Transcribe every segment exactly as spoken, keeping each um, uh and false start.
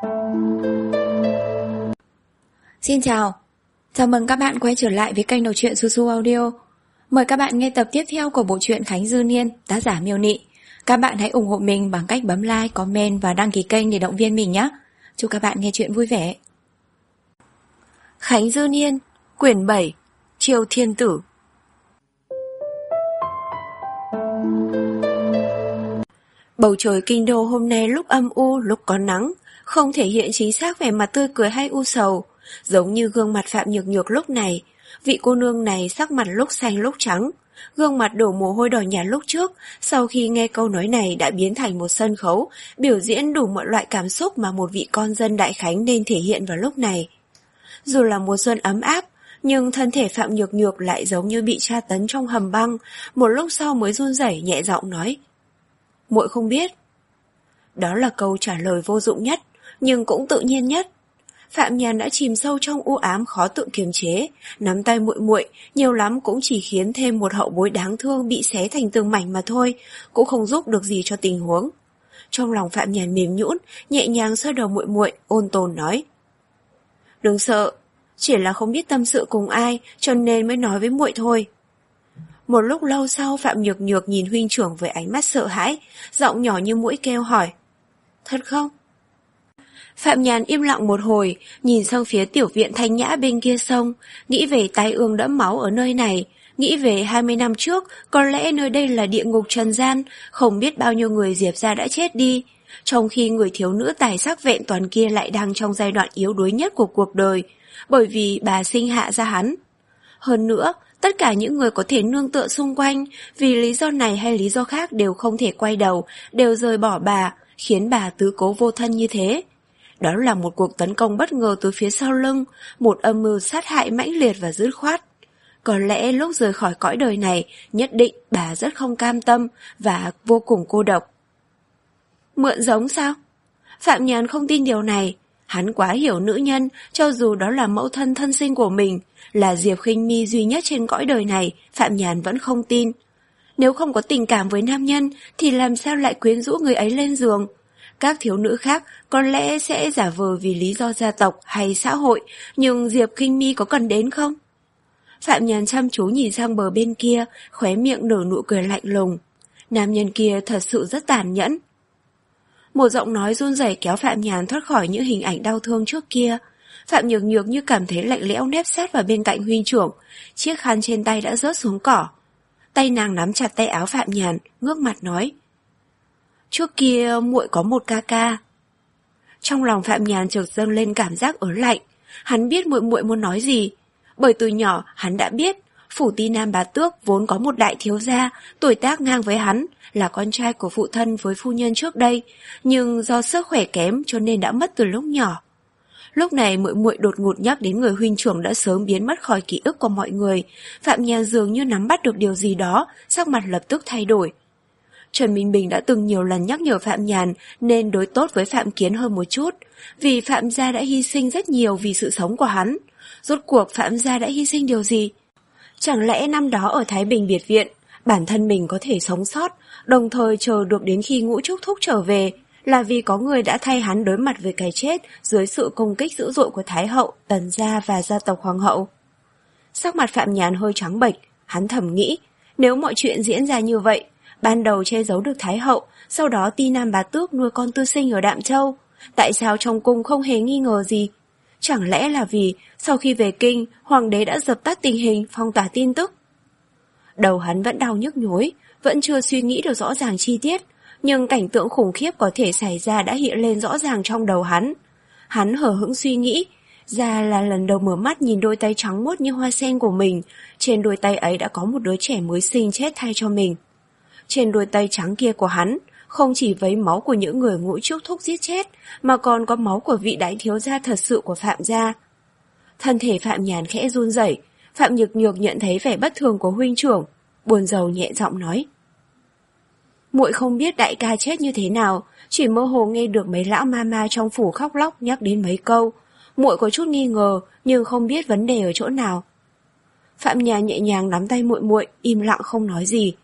Xin chào, chào mừng các bạn quay trở lại với kênh đọc truyện Su Su Audio. Mời các bạn nghe tập tiếp theo của bộ truyện Khánh Dư Niên, tác giả Miêu Nị. Các bạn hãy ủng hộ mình bằng cách bấm like, comment và đăng ký kênh để động viên mình nhé. Chúc các bạn nghe truyện vui vẻ. Khánh Dư Niên, quyển bảy, Triều Thiên Tử. Bầu trời kinh đô hôm nay lúc âm u, lúc có nắng, không thể hiện chính xác vẻ mặt tươi cười hay u sầu, giống như gương mặt Phạm Nhược Nhược lúc này. Vị cô nương này sắc mặt lúc xanh lúc trắng, gương mặt đổ mồ hôi đỏ nhạt lúc trước, sau khi nghe câu nói này đã biến thành một sân khấu, biểu diễn đủ mọi loại cảm xúc mà một vị con dân Đại Khánh nên thể hiện vào lúc này. Dù là mùa xuân ấm áp, nhưng thân thể Phạm Nhược Nhược lại giống như bị tra tấn trong hầm băng, một lúc sau mới run rẩy nhẹ giọng nói: "Muội không biết." Đó là câu trả lời vô dụng nhất, nhưng cũng tự nhiên nhất. Phạm Nhàn đã chìm sâu trong u ám khó tự kiềm chế, nắm tay muội muội, nhiều lắm cũng chỉ khiến thêm một hậu bối đáng thương bị xé thành từng mảnh mà thôi, cũng không giúp được gì cho tình huống. Trong lòng Phạm Nhàn mềm nhũn, nhẹ nhàng xoa đầu muội muội, ôn tồn nói: "Đừng sợ, chỉ là không biết tâm sự cùng ai, cho nên mới nói với muội thôi." Một lúc lâu sau, Phạm Nhược Nhược nhìn huynh trưởng với ánh mắt sợ hãi, giọng nhỏ như mũi kêu hỏi: "Thật không?" Phạm Nhàn im lặng một hồi, nhìn sang phía tiểu viện thanh nhã bên kia sông, nghĩ về tai ương đẫm máu ở nơi này, nghĩ về hai mươi năm trước, có lẽ nơi đây là địa ngục trần gian, không biết bao nhiêu người Diệp gia đã chết đi, trong khi người thiếu nữ tài sắc vẹn toàn kia lại đang trong giai đoạn yếu đuối nhất của cuộc đời, bởi vì bà sinh hạ ra hắn. Hơn nữa, tất cả những người có thể nương tựa xung quanh, vì lý do này hay lý do khác đều không thể quay đầu, đều rời bỏ bà, khiến bà tứ cố vô thân như thế. Đó là một cuộc tấn công bất ngờ từ phía sau lưng, một âm mưu sát hại mãnh liệt và dứt khoát. Có lẽ lúc rời khỏi cõi đời này, nhất định bà rất không cam tâm và vô cùng cô độc. Mượn giống sao? Phạm Nhàn không tin điều này. Hắn quá hiểu nữ nhân, cho dù đó là mẫu thân thân sinh của mình, là Diệp Khinh Mi duy nhất trên cõi đời này, Phạm Nhàn vẫn không tin. Nếu không có tình cảm với nam nhân, thì làm sao lại quyến rũ người ấy lên giường? Các thiếu nữ khác có lẽ sẽ giả vờ vì lý do gia tộc hay xã hội, nhưng Diệp Khinh Mi có cần đến không? Phạm Nhàn chăm chú nhìn sang bờ bên kia, khóe miệng nở nụ cười lạnh lùng. Nam nhân kia thật sự rất tàn nhẫn. Một giọng nói run rẩy kéo Phạm Nhàn thoát khỏi những hình ảnh đau thương trước kia. Phạm Nhược Nhược như cảm thấy lạnh lẽo nép sát vào bên cạnh huynh trưởng, chiếc khăn trên tay đã rớt xuống cỏ. Tay nàng nắm chặt tay áo Phạm Nhàn, ngước mặt nói: "Trước kia muội có một ca ca." Trong lòng Phạm Nhàn chợt dâng lên cảm giác ớn lạnh. Hắn biết muội muội muốn nói gì, bởi từ nhỏ hắn đã biết phủ Ti Nam Bá Tước vốn có một đại thiếu gia tuổi tác ngang với hắn, là con trai của phụ thân với phu nhân trước đây, nhưng do sức khỏe kém cho nên đã mất từ lúc nhỏ. Lúc này muội muội đột ngột nhắc đến người huynh trưởng đã sớm biến mất khỏi ký ức của mọi người. Phạm Nhàn dường như nắm bắt được điều gì đó, sắc mặt lập tức thay đổi. Trần Minh Bình đã từng nhiều lần nhắc nhở Phạm Nhàn nên đối tốt với Phạm Kiến hơn một chút, vì Phạm gia đã hy sinh rất nhiều vì sự sống của hắn. Rốt cuộc Phạm gia đã hy sinh điều gì? Chẳng lẽ năm đó ở Thái Bình biệt viện, bản thân mình có thể sống sót, đồng thời chờ được đến khi Ngũ Trúc Thúc trở về, là vì có người đã thay hắn đối mặt với cái chết dưới sự công kích dữ dội của Thái hậu, Tần gia và gia tộc Hoàng hậu? Sắc mặt Phạm Nhàn hơi trắng bệch, hắn thầm nghĩ, nếu mọi chuyện diễn ra như vậy, ban đầu che giấu được Thái hậu, sau đó Ti Nam Bá Tước nuôi con tư sinh ở Đạm Châu, tại sao trong cung không hề nghi ngờ gì? Chẳng lẽ là vì sau khi về kinh, hoàng đế đã dập tắt tình hình, phong tỏa tin tức? Đầu hắn vẫn đau nhức nhối, vẫn chưa suy nghĩ được rõ ràng chi tiết, nhưng cảnh tượng khủng khiếp có thể xảy ra đã hiện lên rõ ràng trong đầu hắn. Hắn hờ hững suy nghĩ, ra là lần đầu mở mắt nhìn đôi tay trắng muốt như hoa sen của mình, trên đôi tay ấy đã có một đứa trẻ mới sinh chết thay cho mình. Trên đôi tay trắng kia của hắn, không chỉ vấy máu của những người Ngũ Trúc Thúc giết chết, mà còn có máu của vị đại thiếu gia thật sự của Phạm gia. Thân thể Phạm Nhàn khẽ run rẩy, Phạm Nhược Nhược nhận thấy vẻ bất thường của huynh trưởng, buồn rầu nhẹ giọng nói: "Muội không biết đại ca chết như thế nào, chỉ mơ hồ nghe được mấy lão ma ma trong phủ khóc lóc nhắc đến mấy câu. Muội có chút nghi ngờ, nhưng không biết vấn đề ở chỗ nào." Phạm Nhàn nhẹ nhàng nắm tay muội muội, im lặng không nói gì.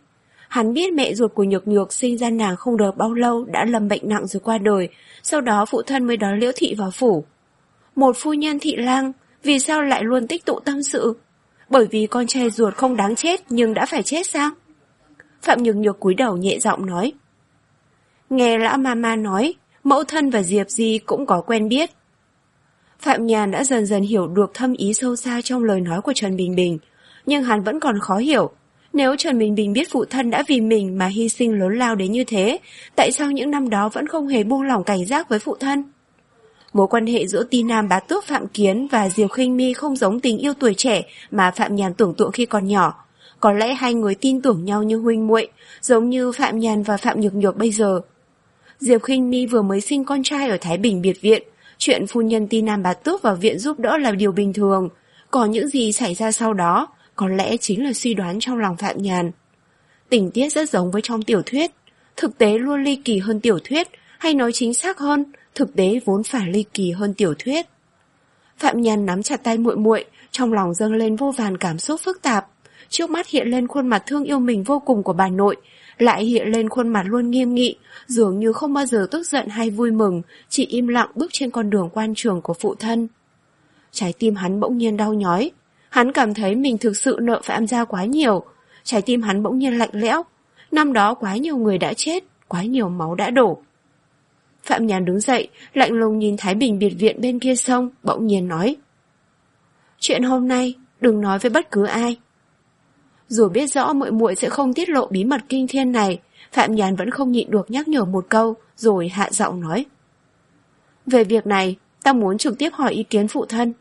Hắn biết mẹ ruột của Nhược Nhược sinh ra nàng không được bao lâu đã lâm bệnh nặng rồi qua đời, sau đó phụ thân mới đón Liễu Thị vào phủ. Một phu nhân thị lang, vì sao lại luôn tích tụ tâm sự? Bởi vì con trai ruột không đáng chết nhưng đã phải chết sao? Phạm Nhược Nhược cúi đầu nhẹ giọng nói. Nghe lão mama nói, mẫu thân và Diệp Di cũng có quen biết. Phạm Nhàn đã dần dần hiểu được thâm ý sâu xa trong lời nói của Trần Bình Bình, nhưng hắn vẫn còn khó hiểu. Nếu Trần Bình Bình biết phụ thân đã vì mình mà hy sinh lớn lao đến như thế, tại sao những năm đó vẫn không hề buông lỏng cảnh giác với phụ thân? Mối quan hệ giữa Ti Nam bá tước Phạm Kiến và Diệp Khinh Mi không giống tình yêu tuổi trẻ mà Phạm Nhàn tưởng tượng khi còn nhỏ. Có lẽ hai người tin tưởng nhau như huynh muội, giống như Phạm Nhàn và Phạm Nhược Nhược bây giờ. Diệp Khinh Mi vừa mới sinh con trai ở Thái Bình biệt viện, chuyện phu nhân Ti Nam bá tước vào viện giúp đỡ là điều bình thường. Còn những gì xảy ra sau đó, có lẽ chính là suy đoán trong lòng Phạm Nhàn. Tình tiết rất giống với trong tiểu thuyết, thực tế luôn ly kỳ hơn tiểu thuyết, hay nói chính xác hơn, thực tế vốn phải ly kỳ hơn tiểu thuyết. Phạm Nhàn nắm chặt tay muội muội, trong lòng dâng lên vô vàn cảm xúc phức tạp. Trước mắt hiện lên khuôn mặt thương yêu mình vô cùng của bà nội, lại hiện lên khuôn mặt luôn nghiêm nghị, dường như không bao giờ tức giận hay vui mừng, chỉ im lặng bước trên con đường quan trường của phụ thân. Trái tim hắn bỗng nhiên đau nhói, hắn cảm thấy mình thực sự nợ Phạm gia quá nhiều. Trái tim hắn bỗng nhiên lạnh lẽo, năm đó quá nhiều người đã chết, quá nhiều máu đã đổ. Phạm Nhàn đứng dậy, lạnh lùng nhìn Thái Bình biệt viện bên kia sông, bỗng nhiên nói. Chuyện hôm nay, đừng nói với bất cứ ai. Dù biết rõ muội muội sẽ không tiết lộ bí mật kinh thiên này, Phạm Nhàn vẫn không nhịn được nhắc nhở một câu, rồi hạ giọng nói. Về việc này, ta muốn trực tiếp hỏi ý kiến phụ thân.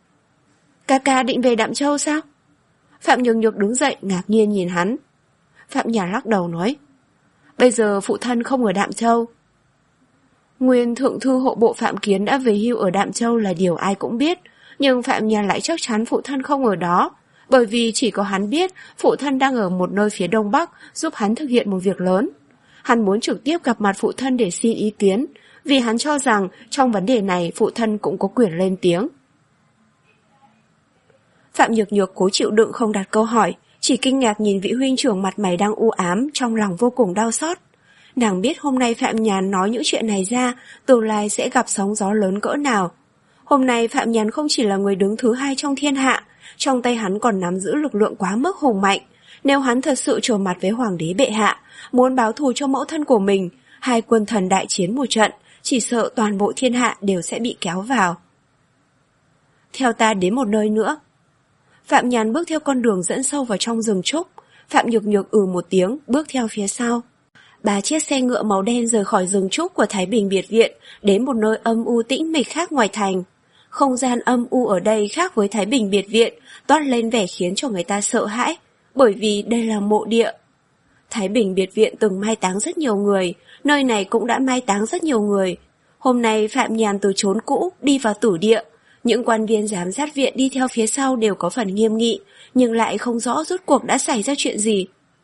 Ca ca định về Đạm Châu sao? Phạm Nhược Nhược đứng dậy ngạc nhiên nhìn hắn. Phạm Nhàn lắc đầu nói. Bây giờ phụ thân không ở Đạm Châu. Nguyên thượng thư hộ bộ Phạm Kiến đã về hưu ở Đạm Châu là điều ai cũng biết, nhưng Phạm Nhàn lại chắc chắn phụ thân không ở đó, bởi vì chỉ có hắn biết phụ thân đang ở một nơi phía đông bắc giúp hắn thực hiện một việc lớn. Hắn muốn trực tiếp gặp mặt phụ thân để xin ý kiến, vì hắn cho rằng trong vấn đề này phụ thân cũng có quyền lên tiếng. Phạm Nhược Nhược cố chịu đựng không đặt câu hỏi, chỉ kinh ngạc nhìn vị huynh trưởng mặt mày đang u ám, trong lòng vô cùng đau xót. Nàng biết hôm nay Phạm Nhàn nói những chuyện này ra, tương lai sẽ gặp sóng gió lớn cỡ nào. Hôm nay Phạm Nhàn không chỉ là người đứng thứ hai trong thiên hạ, trong tay hắn còn nắm giữ lực lượng quá mức hùng mạnh. Nếu hắn thật sự trở mặt với hoàng đế bệ hạ, muốn báo thù cho mẫu thân của mình, hai quân thần đại chiến một trận, chỉ sợ toàn bộ thiên hạ đều sẽ bị kéo vào. Theo ta đến một nơi nữa. Phạm Nhàn bước theo con đường dẫn sâu vào trong rừng trúc. Phạm Nhược Nhược ừ một tiếng, bước theo phía sau. Ba chiếc xe ngựa màu đen rời khỏi rừng trúc của Thái Bình biệt viện, đến một nơi âm u tĩnh mịch khác ngoài thành. Không gian âm u ở đây khác với Thái Bình biệt viện, toát lên vẻ khiến cho người ta sợ hãi, bởi vì đây là mộ địa. Thái Bình biệt viện từng mai táng rất nhiều người, nơi này cũng đã mai táng rất nhiều người. Hôm nay Phạm Nhàn từ chốn cũ đi vào tử địa, những quan viên giám sát viện đi theo phía sau đều có phần nghiêm nghị, nhưng lại không rõ rốt cuộc đã xảy ra chuyện gì.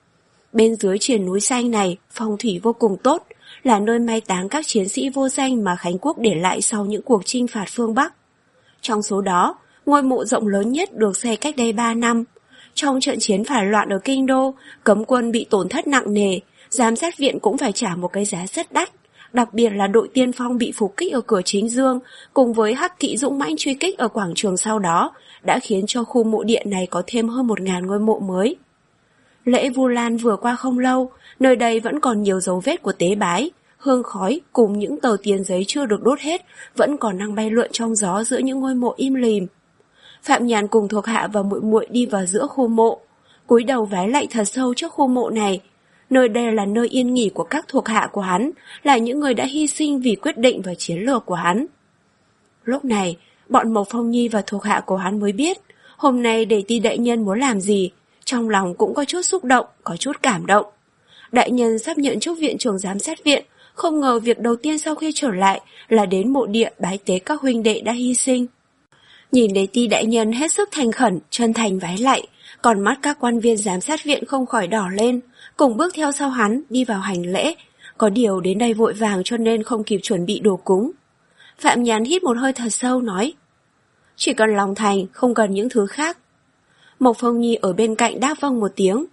Bên dưới triền núi xanh này, phong thủy vô cùng tốt, là nơi mai táng các chiến sĩ vô danh mà Khánh Quốc để lại sau những cuộc chinh phạt phương Bắc. Trong số đó, ngôi mộ rộng lớn nhất được xây cách đây ba năm. Trong trận chiến phản loạn ở Kinh Đô, cấm quân bị tổn thất nặng nề, giám sát viện cũng phải trả một cái giá rất đắt. Đặc biệt là đội tiên phong bị phục kích ở cửa Chính Dương, cùng với hắc kỵ dũng mãnh truy kích ở quảng trường sau đó, đã khiến cho khu mộ địa này có thêm hơn một ngàn ngôi mộ mới. Lễ Vu Lan vừa qua không lâu, nơi đây vẫn còn nhiều dấu vết của tế bái, hương khói cùng những tờ tiền giấy chưa được đốt hết, vẫn còn đang bay lượn trong gió giữa những ngôi mộ im lìm. Phạm Nhàn cùng thuộc hạ và muội muội đi vào giữa khu mộ, cúi đầu vái lạy thật sâu trước khu mộ này. Nơi đây là nơi yên nghỉ của các thuộc hạ của hắn, là những người đã hy sinh vì quyết định và chiến lược của hắn. Lúc này, bọn Mộc Phong Nhi và thuộc hạ của hắn mới biết, hôm nay để Ti đại nhân muốn làm gì, trong lòng cũng có chút xúc động, có chút cảm động. Đại nhân sắp nhận chức viện trưởng giám sát viện, không ngờ việc đầu tiên sau khi trở lại là đến mộ địa bái tế các huynh đệ đã hy sinh. Nhìn thấy Ti đại nhân hết sức thành khẩn, chân thành vái lạy, còn mắt các quan viên giám sát viện không khỏi đỏ lên, cùng bước theo sau hắn đi vào hành lễ. Có điều đến đây vội vàng cho nên không kịp chuẩn bị đồ cúng. Phạm Nhàn hít một hơi thật sâu nói, chỉ cần lòng thành, không cần những thứ khác. Mộc Phong Nhi ở bên cạnh đáp vâng một tiếng.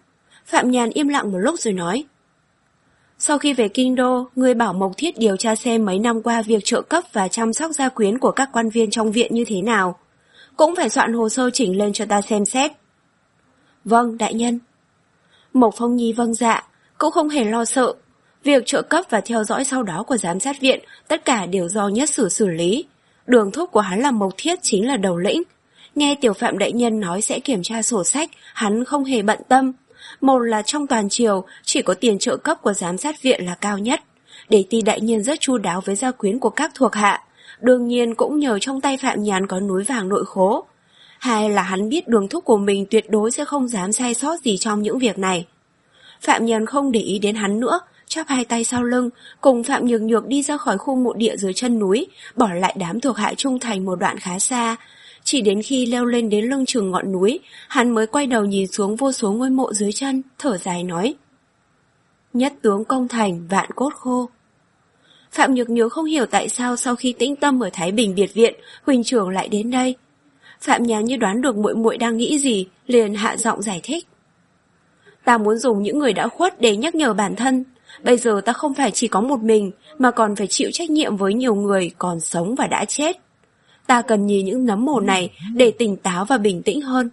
Phạm Nhàn im lặng một lúc rồi nói. Sau khi về kinh đô, ngươi bảo Mộc Thiết điều tra xem mấy năm qua việc trợ cấp và chăm sóc gia quyến của các quan viên trong viện như thế nào. Cũng phải soạn hồ sơ chỉnh lên cho ta xem xét. Vâng, đại nhân. Mộc Phong Nhi vâng dạ, cũng không hề lo sợ. Việc trợ cấp và theo dõi sau đó của giám sát viện tất cả đều do nhất sử xử lý. Đường thúc của hắn là Mộc Thiết chính là đầu lĩnh. Nghe tiểu phạm đại nhân nói sẽ kiểm tra sổ sách, hắn không hề bận tâm. Một là trong toàn triều, chỉ có tiền trợ cấp của giám sát viện là cao nhất. Để ti đại nhân rất chu đáo với gia quyến của các thuộc hạ. Đương nhiên cũng nhờ trong tay Phạm Nhàn có núi vàng nội khố. Hai là hắn biết đường thúc của mình tuyệt đối sẽ không dám sai sót gì trong những việc này. Phạm Nhàn không để ý đến hắn nữa, chắp hai tay sau lưng, cùng Phạm Nhược Nhược đi ra khỏi khu mộ địa dưới chân núi, bỏ lại đám thuộc hạ trung thành một đoạn khá xa. Chỉ đến khi leo lên đến lưng chừng ngọn núi, hắn mới quay đầu nhìn xuống vô số ngôi mộ dưới chân, thở dài nói. Nhất tướng công thành, vạn cốt khô. Phạm Nhược Nhược không hiểu tại sao sau khi tĩnh tâm ở Thái Bình Biệt Viện, huynh trưởng lại đến đây. Phạm Nhàn như đoán được muội muội đang nghĩ gì, liền hạ giọng giải thích. Ta muốn dùng những người đã khuất để nhắc nhở bản thân. Bây giờ ta không phải chỉ có một mình, mà còn phải chịu trách nhiệm với nhiều người còn sống và đã chết. Ta cần nhìn những nấm mồ này để tỉnh táo và bình tĩnh hơn.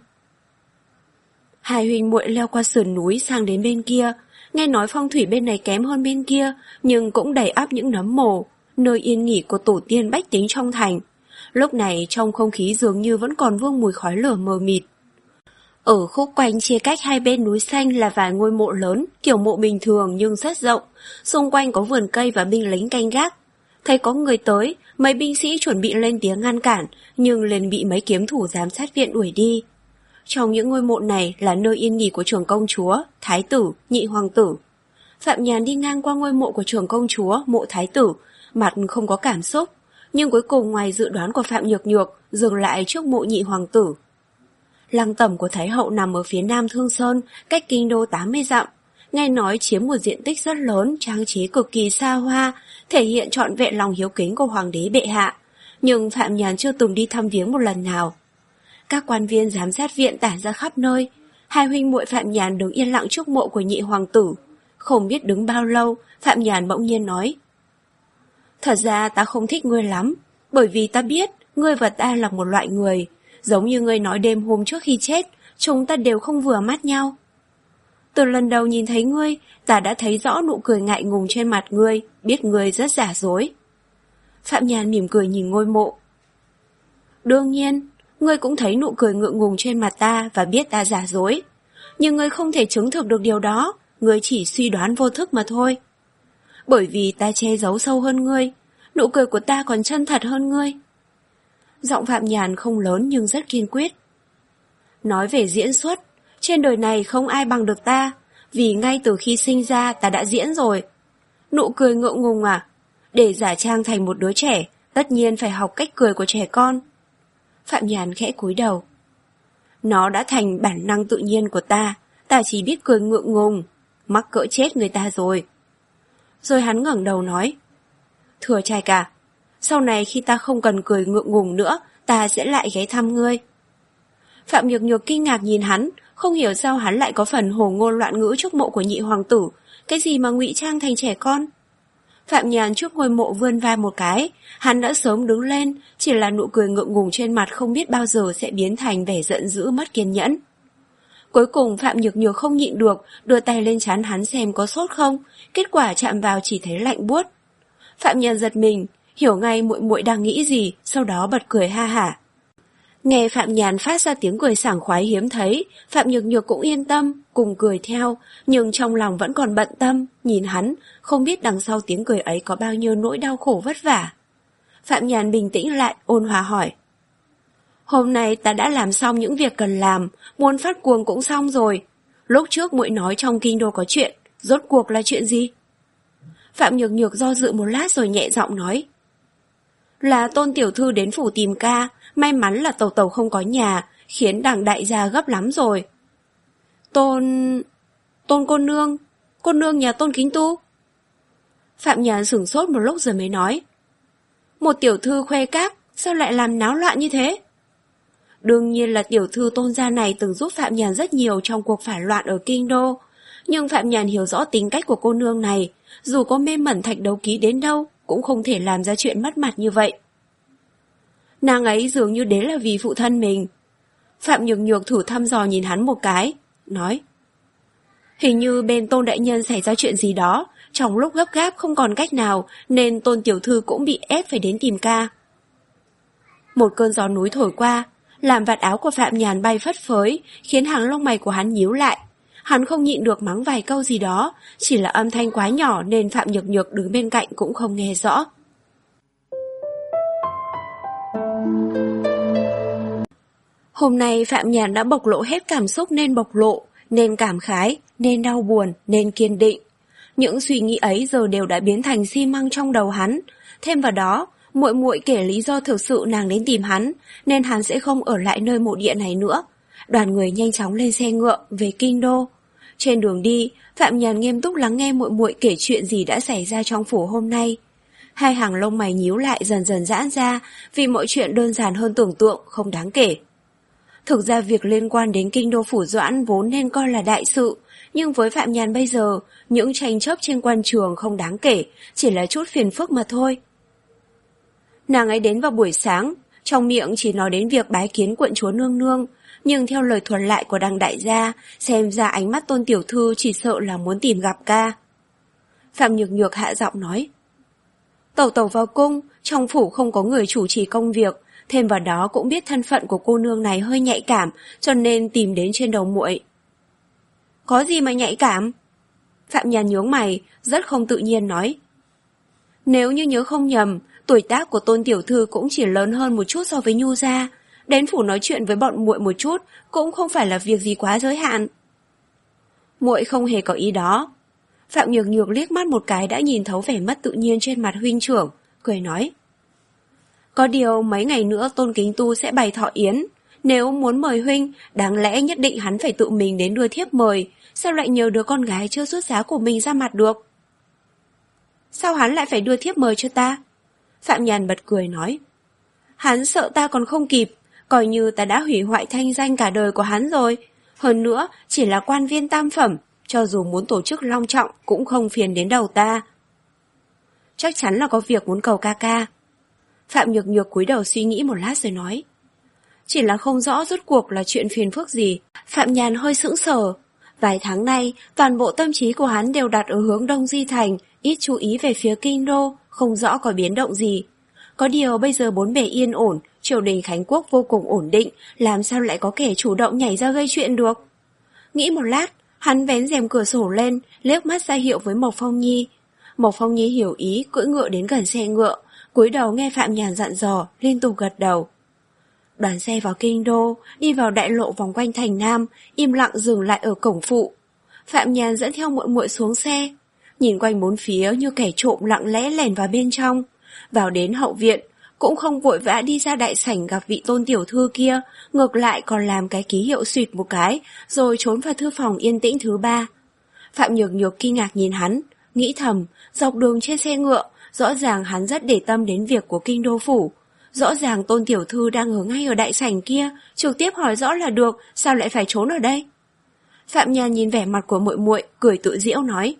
Hai huynh muội leo qua sườn núi sang đến bên kia. Nghe nói phong thủy bên này kém hơn bên kia, nhưng cũng đầy ắp những nấm mồ, nơi yên nghỉ của tổ tiên bách tính trong thành. Lúc này trong không khí dường như vẫn còn vương mùi khói lửa mờ mịt. Ở khúc quanh chia cách hai bên núi xanh là vài ngôi mộ lớn, kiểu mộ bình thường nhưng rất rộng. Xung quanh có vườn cây và binh lính canh gác. Thấy có người tới, mấy binh sĩ chuẩn bị lên tiếng ngăn cản, nhưng liền bị mấy kiếm thủ giám sát viện đuổi đi. Trong những ngôi mộ này là nơi yên nghỉ của trưởng công chúa, thái tử, nhị hoàng tử. Phạm Nhàn đi ngang qua ngôi mộ của trưởng công chúa, mộ thái tử, mặt không có cảm xúc, nhưng cuối cùng ngoài dự đoán của Phạm Nhược Nhược, dừng lại trước mộ nhị hoàng tử. Lăng tẩm của Thái hậu nằm ở phía nam Thương Sơn, cách kinh đô tám mươi dặm. Nghe nói chiếm một diện tích rất lớn, trang trí cực kỳ xa hoa, thể hiện trọn vẹn lòng hiếu kính của hoàng đế bệ hạ. Nhưng Phạm Nhàn chưa từng đi thăm viếng một lần nào. Các quan viên giám sát viện tản ra khắp nơi. Hai huynh muội Phạm Nhàn đứng yên lặng trước mộ của nhị hoàng tử. Không biết đứng bao lâu, Phạm Nhàn bỗng nhiên nói. Thật ra ta không thích ngươi lắm, bởi vì ta biết ngươi và ta là một loại người. Giống như ngươi nói đêm hôm trước khi chết, chúng ta đều không vừa mắt nhau. Từ lần đầu nhìn thấy ngươi, ta đã thấy rõ nụ cười ngại ngùng trên mặt ngươi, biết ngươi rất giả dối. Phạm Nhàn mỉm cười nhìn ngôi mộ. Đương nhiên, ngươi cũng thấy nụ cười ngượng ngùng trên mặt ta và biết ta giả dối. Nhưng ngươi không thể chứng thực được điều đó, ngươi chỉ suy đoán vô thức mà thôi. Bởi vì ta che giấu sâu hơn ngươi, nụ cười của ta còn chân thật hơn ngươi. Giọng Phạm Nhàn không lớn nhưng rất kiên quyết. Nói về diễn xuất, trên đời này không ai bằng được ta, vì ngay từ khi sinh ra ta đã diễn rồi. Nụ cười ngượng ngùng à? Để giả trang thành một đứa trẻ, tất nhiên phải học cách cười của trẻ con. Phạm Nhàn khẽ cúi đầu. Nó đã thành bản năng tự nhiên của ta, ta chỉ biết cười ngượng ngùng, mắc cỡ chết người ta rồi. Rồi hắn ngẩng đầu nói. Thưa trai cả, sau này khi ta không cần cười ngượng ngùng nữa, ta sẽ lại ghé thăm ngươi. Phạm Nhược Nhược kinh ngạc nhìn hắn, không hiểu sao hắn lại có phần hồ ngôn loạn ngữ trước mộ của nhị hoàng tử, cái gì mà ngụy trang thành trẻ con. Phạm Nhàn trước ngôi mộ vươn vai một cái, hắn đã sớm đứng lên, chỉ là nụ cười ngượng ngùng trên mặt không biết bao giờ sẽ biến thành vẻ giận dữ mất kiên nhẫn. Cuối cùng Phạm Nhược Nhược không nhịn được, đưa tay lên trán hắn xem có sốt không, kết quả chạm vào chỉ thấy lạnh buốt. Phạm Nhàn giật mình, hiểu ngay muội muội đang nghĩ gì, sau đó bật cười ha hả. Nghe Phạm Nhàn phát ra tiếng cười sảng khoái hiếm thấy, Phạm Nhược Nhược cũng yên tâm, cùng cười theo, nhưng trong lòng vẫn còn bận tâm, nhìn hắn, không biết đằng sau tiếng cười ấy có bao nhiêu nỗi đau khổ vất vả. Phạm Nhàn bình tĩnh lại, ôn hòa hỏi. Hôm nay ta đã làm xong những việc cần làm, muốn phát cuồng cũng xong rồi. Lúc trước muội nói trong kinh đô có chuyện, rốt cuộc là chuyện gì? Phạm Nhược Nhược do dự một lát rồi nhẹ giọng nói. Là Tôn tiểu thư đến phủ tìm ca, may mắn là tàu tàu không có nhà, khiến đảng đại gia gấp lắm rồi. Tôn... Tôn cô nương, cô nương nhà Tôn Kính Tu. Phạm Nhàn sửng sốt một lúc rồi mới nói. Một tiểu thư khoe cáp, sao lại làm náo loạn như thế? Đương nhiên là tiểu thư Tôn gia này từng giúp Phạm Nhàn rất nhiều trong cuộc phản loạn ở kinh đô. Nhưng Phạm Nhàn hiểu rõ tính cách của cô nương này, dù có mê mẩn thạch đấu ký đến đâu, cũng không thể làm ra chuyện mất mặt như vậy. Nàng ấy dường như đến là vì phụ thân mình. Phạm Nhược Nhược thử thăm dò nhìn hắn một cái, nói: Hình như bên Tôn đại nhân xảy ra chuyện gì đó, trong lúc gấp gáp không còn cách nào, nên Tôn tiểu thư cũng bị ép phải đến tìm ca. Một cơn gió núi thổi qua, làm vạt áo của Phạm Nhàn bay phất phới, khiến hàng lông mày của hắn nhíu lại. Hắn không nhịn được mắng vài câu gì đó, chỉ là âm thanh quá nhỏ nên Phạm Nhược Nhược đứng bên cạnh cũng không nghe rõ. Hôm nay Phạm Nhàn đã bộc lộ hết cảm xúc nên bộc lộ, nên cảm khái, nên đau buồn, nên kiên định. Những suy nghĩ ấy giờ đều đã biến thành xi măng trong đầu hắn. Thêm vào đó, muội muội kể lý do thực sự nàng đến tìm hắn, nên hắn sẽ không ở lại nơi mộ địa này nữa. Đoàn người nhanh chóng lên xe ngựa về kinh đô. Trên đường đi, Phạm Nhàn nghiêm túc lắng nghe muội muội kể chuyện gì đã xảy ra trong phủ hôm nay. Hai hàng lông mày nhíu lại dần dần giãn ra, vì mọi chuyện đơn giản hơn tưởng tượng, không đáng kể. Thực ra việc liên quan đến kinh đô phủ Doãn vốn nên coi là đại sự, nhưng với Phạm Nhàn bây giờ, những tranh chấp trên quan trường không đáng kể, chỉ là chút phiền phức mà thôi. Nàng ấy đến vào buổi sáng, trong miệng chỉ nói đến việc bái kiến quận chúa nương nương, nhưng theo lời thuật lại của đằng đại gia, xem ra ánh mắt Tôn tiểu thư chỉ sợ là muốn tìm gặp ca. Phạm Nhược Nhược hạ giọng nói: Tẩu tẩu vào cung, trong phủ không có người chủ trì công việc, thêm vào đó cũng biết thân phận của cô nương này hơi nhạy cảm, cho nên tìm đến trên đầu muội. Có gì mà nhạy cảm? Phạm Nhàn nhướng mày, rất không tự nhiên nói: Nếu như nhớ không nhầm, tuổi tác của Tôn tiểu thư cũng chỉ lớn hơn một chút so với Nhu gia, đến phủ nói chuyện với bọn muội một chút cũng không phải là việc gì quá giới hạn. Muội không hề có ý đó. Phạm Nhược Nhược liếc mắt một cái đã nhìn thấu vẻ mất tự nhiên trên mặt huynh trưởng, cười nói: Có điều mấy ngày nữa Tôn Kính Tu sẽ bày thọ yến, nếu muốn mời huynh, đáng lẽ nhất định hắn phải tự mình đến đưa thiếp mời, sao lại nhờ đứa con gái chưa xuất giá của mình ra mặt được? Sao hắn lại phải đưa thiếp mời cho ta? Phạm Nhàn bật cười nói: Hắn sợ ta còn không kịp, coi như ta đã hủy hoại thanh danh cả đời của hắn rồi. Hơn nữa, chỉ là quan viên tam phẩm, cho dù muốn tổ chức long trọng cũng không phiền đến đầu ta. Chắc chắn là có việc muốn cầu ca ca. Phạm Nhược Nhược cúi đầu suy nghĩ một lát rồi nói: Chỉ là không rõ rốt cuộc là chuyện phiền phức gì. Phạm Nhàn hơi sững sờ. Vài tháng nay, toàn bộ tâm trí của hắn đều đặt ở hướng Đông Di Thành, ít chú ý về phía kinh đô, không rõ có biến động gì. Có điều bây giờ bốn bề yên ổn, triều đình Khánh Quốc vô cùng ổn định, làm sao lại có kẻ chủ động nhảy ra gây chuyện được? Nghĩ một lát, hắn vén rèm cửa sổ lên, liếc mắt ra hiệu với Mộc Phong Nhi. Mộc Phong Nhi hiểu ý, cưỡi ngựa đến gần xe ngựa, cúi đầu nghe Phạm Nhàn dặn dò, liên tục gật đầu. Đoàn xe vào kinh đô, đi vào đại lộ vòng quanh thành Nam, im lặng dừng lại ở cổng phụ. Phạm Nhàn dẫn theo muội muội xuống xe, nhìn quanh bốn phía như kẻ trộm lặng lẽ lẻn vào bên trong. Vào đến hậu viện, cũng không vội vã đi ra đại sảnh gặp vị Tôn tiểu thư kia, ngược lại còn làm cái ký hiệu xuyệt một cái, rồi trốn vào thư phòng yên tĩnh thứ ba. Phạm Nhược Nhược kinh ngạc nhìn hắn, nghĩ thầm, dọc đường trên xe ngựa, rõ ràng hắn rất để tâm đến việc của kinh đô phủ. Rõ ràng Tôn tiểu thư đang ở ngay ở đại sảnh kia, trực tiếp hỏi rõ là được, sao lại phải trốn ở đây? Phạm Nhàn nhìn vẻ mặt của muội muội, cười tự giễu nói: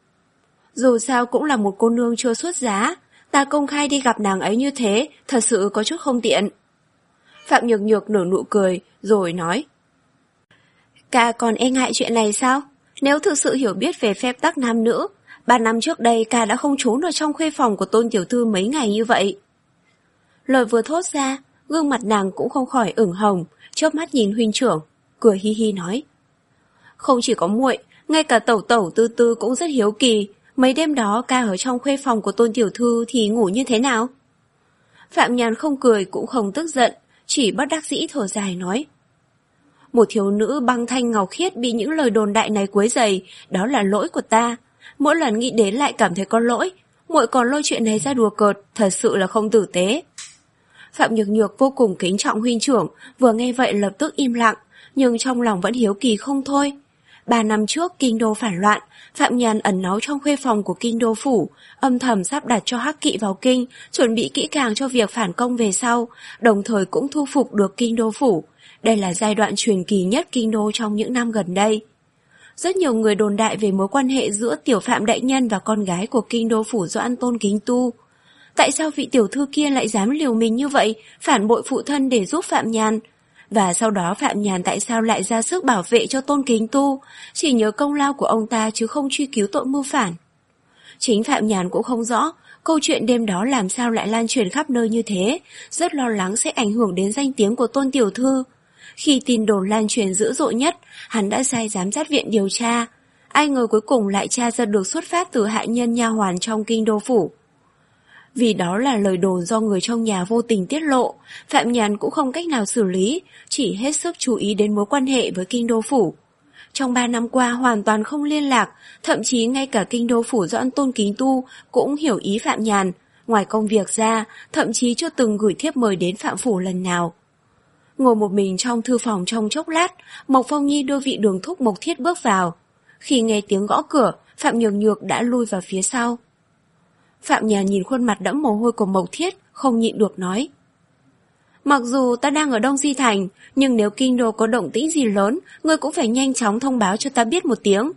Dù sao cũng là một cô nương chưa xuất giá, ta công khai đi gặp nàng ấy như thế, thật sự có chút không tiện. Phạm Nhược Nhược nở nụ cười, rồi nói: Ca còn e ngại chuyện này sao? Nếu thực sự hiểu biết về phép tắc nam nữ, ba năm trước đây ca đã không trốn ở trong khuê phòng của Tôn tiểu thư mấy ngày như vậy. Lời vừa thốt ra, gương mặt nàng cũng không khỏi ửng hồng, chớp mắt nhìn huynh trưởng, cười hi hi nói: Không chỉ có muội, ngay cả tẩu tẩu tư tư cũng rất hiếu kỳ, mấy đêm đó ca ở trong khuê phòng của Tôn tiểu thư thì ngủ như thế nào? Phạm Nhàn không cười cũng không tức giận, chỉ bất đắc dĩ thở dài nói: Một thiếu nữ băng thanh ngọc khiết bị những lời đồn đại này quấy rầy, đó là lỗi của ta. Mỗi lần nghĩ đến lại cảm thấy có lỗi, muội còn lôi chuyện này ra đùa cợt, thật sự là không tử tế. Phạm Nhược Nhược vô cùng kính trọng huynh trưởng, vừa nghe vậy lập tức im lặng, nhưng trong lòng vẫn hiếu kỳ không thôi. Ba năm trước kinh đô phản loạn, Phạm Nhàn ẩn náu trong khuê phòng của kinh đô phủ, âm thầm sắp đặt cho Hắc Kỵ vào kinh, chuẩn bị kỹ càng cho việc phản công về sau, đồng thời cũng thu phục được kinh đô phủ. Đây là giai đoạn truyền kỳ nhất kinh đô trong những năm gần đây. Rất nhiều người đồn đại về mối quan hệ giữa tiểu Phạm đại nhân và con gái của kinh đô phủ Doãn Tôn Kính Tu. Tại sao vị tiểu thư kia lại dám liều mình như vậy, phản bội phụ thân để giúp Phạm Nhàn? Và sau đó Phạm Nhàn tại sao lại ra sức bảo vệ cho Tôn Kính Tu, chỉ nhớ công lao của ông ta chứ không truy cứu tội mưu phản? Chính Phạm Nhàn cũng không rõ câu chuyện đêm đó làm sao lại lan truyền khắp nơi như thế, rất lo lắng sẽ ảnh hưởng đến danh tiếng của Tôn tiểu thư. Khi tin đồn lan truyền dữ dội nhất, hắn đã sai giám sát viện điều tra. Ai ngờ cuối cùng lại tra ra được xuất phát từ hạ nhân nha hoàn trong kinh đô phủ. Vì đó là lời đồn do người trong nhà vô tình tiết lộ, Phạm Nhàn cũng không cách nào xử lý, chỉ hết sức chú ý đến mối quan hệ với kinh đô phủ. Trong ba năm qua hoàn toàn không liên lạc, thậm chí ngay cả kinh đô phủ Doãn Tôn Kính Tu cũng hiểu ý Phạm Nhàn. Ngoài công việc ra, thậm chí chưa từng gửi thiếp mời đến Phạm phủ lần nào. Ngồi một mình trong thư phòng trong chốc lát, Mộc Phong Nhi đưa vị đường thúc Mộc Thiết bước vào. Khi nghe tiếng gõ cửa, Phạm Nhược Nhược đã lui vào phía sau. Phạm Nhàn nhìn khuôn mặt đẫm mồ hôi của Mộc Thiết, không nhịn được nói. Mặc dù ta đang ở Đông Di Thành, nhưng nếu kinh đô có động tĩnh gì lớn, ngươi cũng phải nhanh chóng thông báo cho ta biết một tiếng.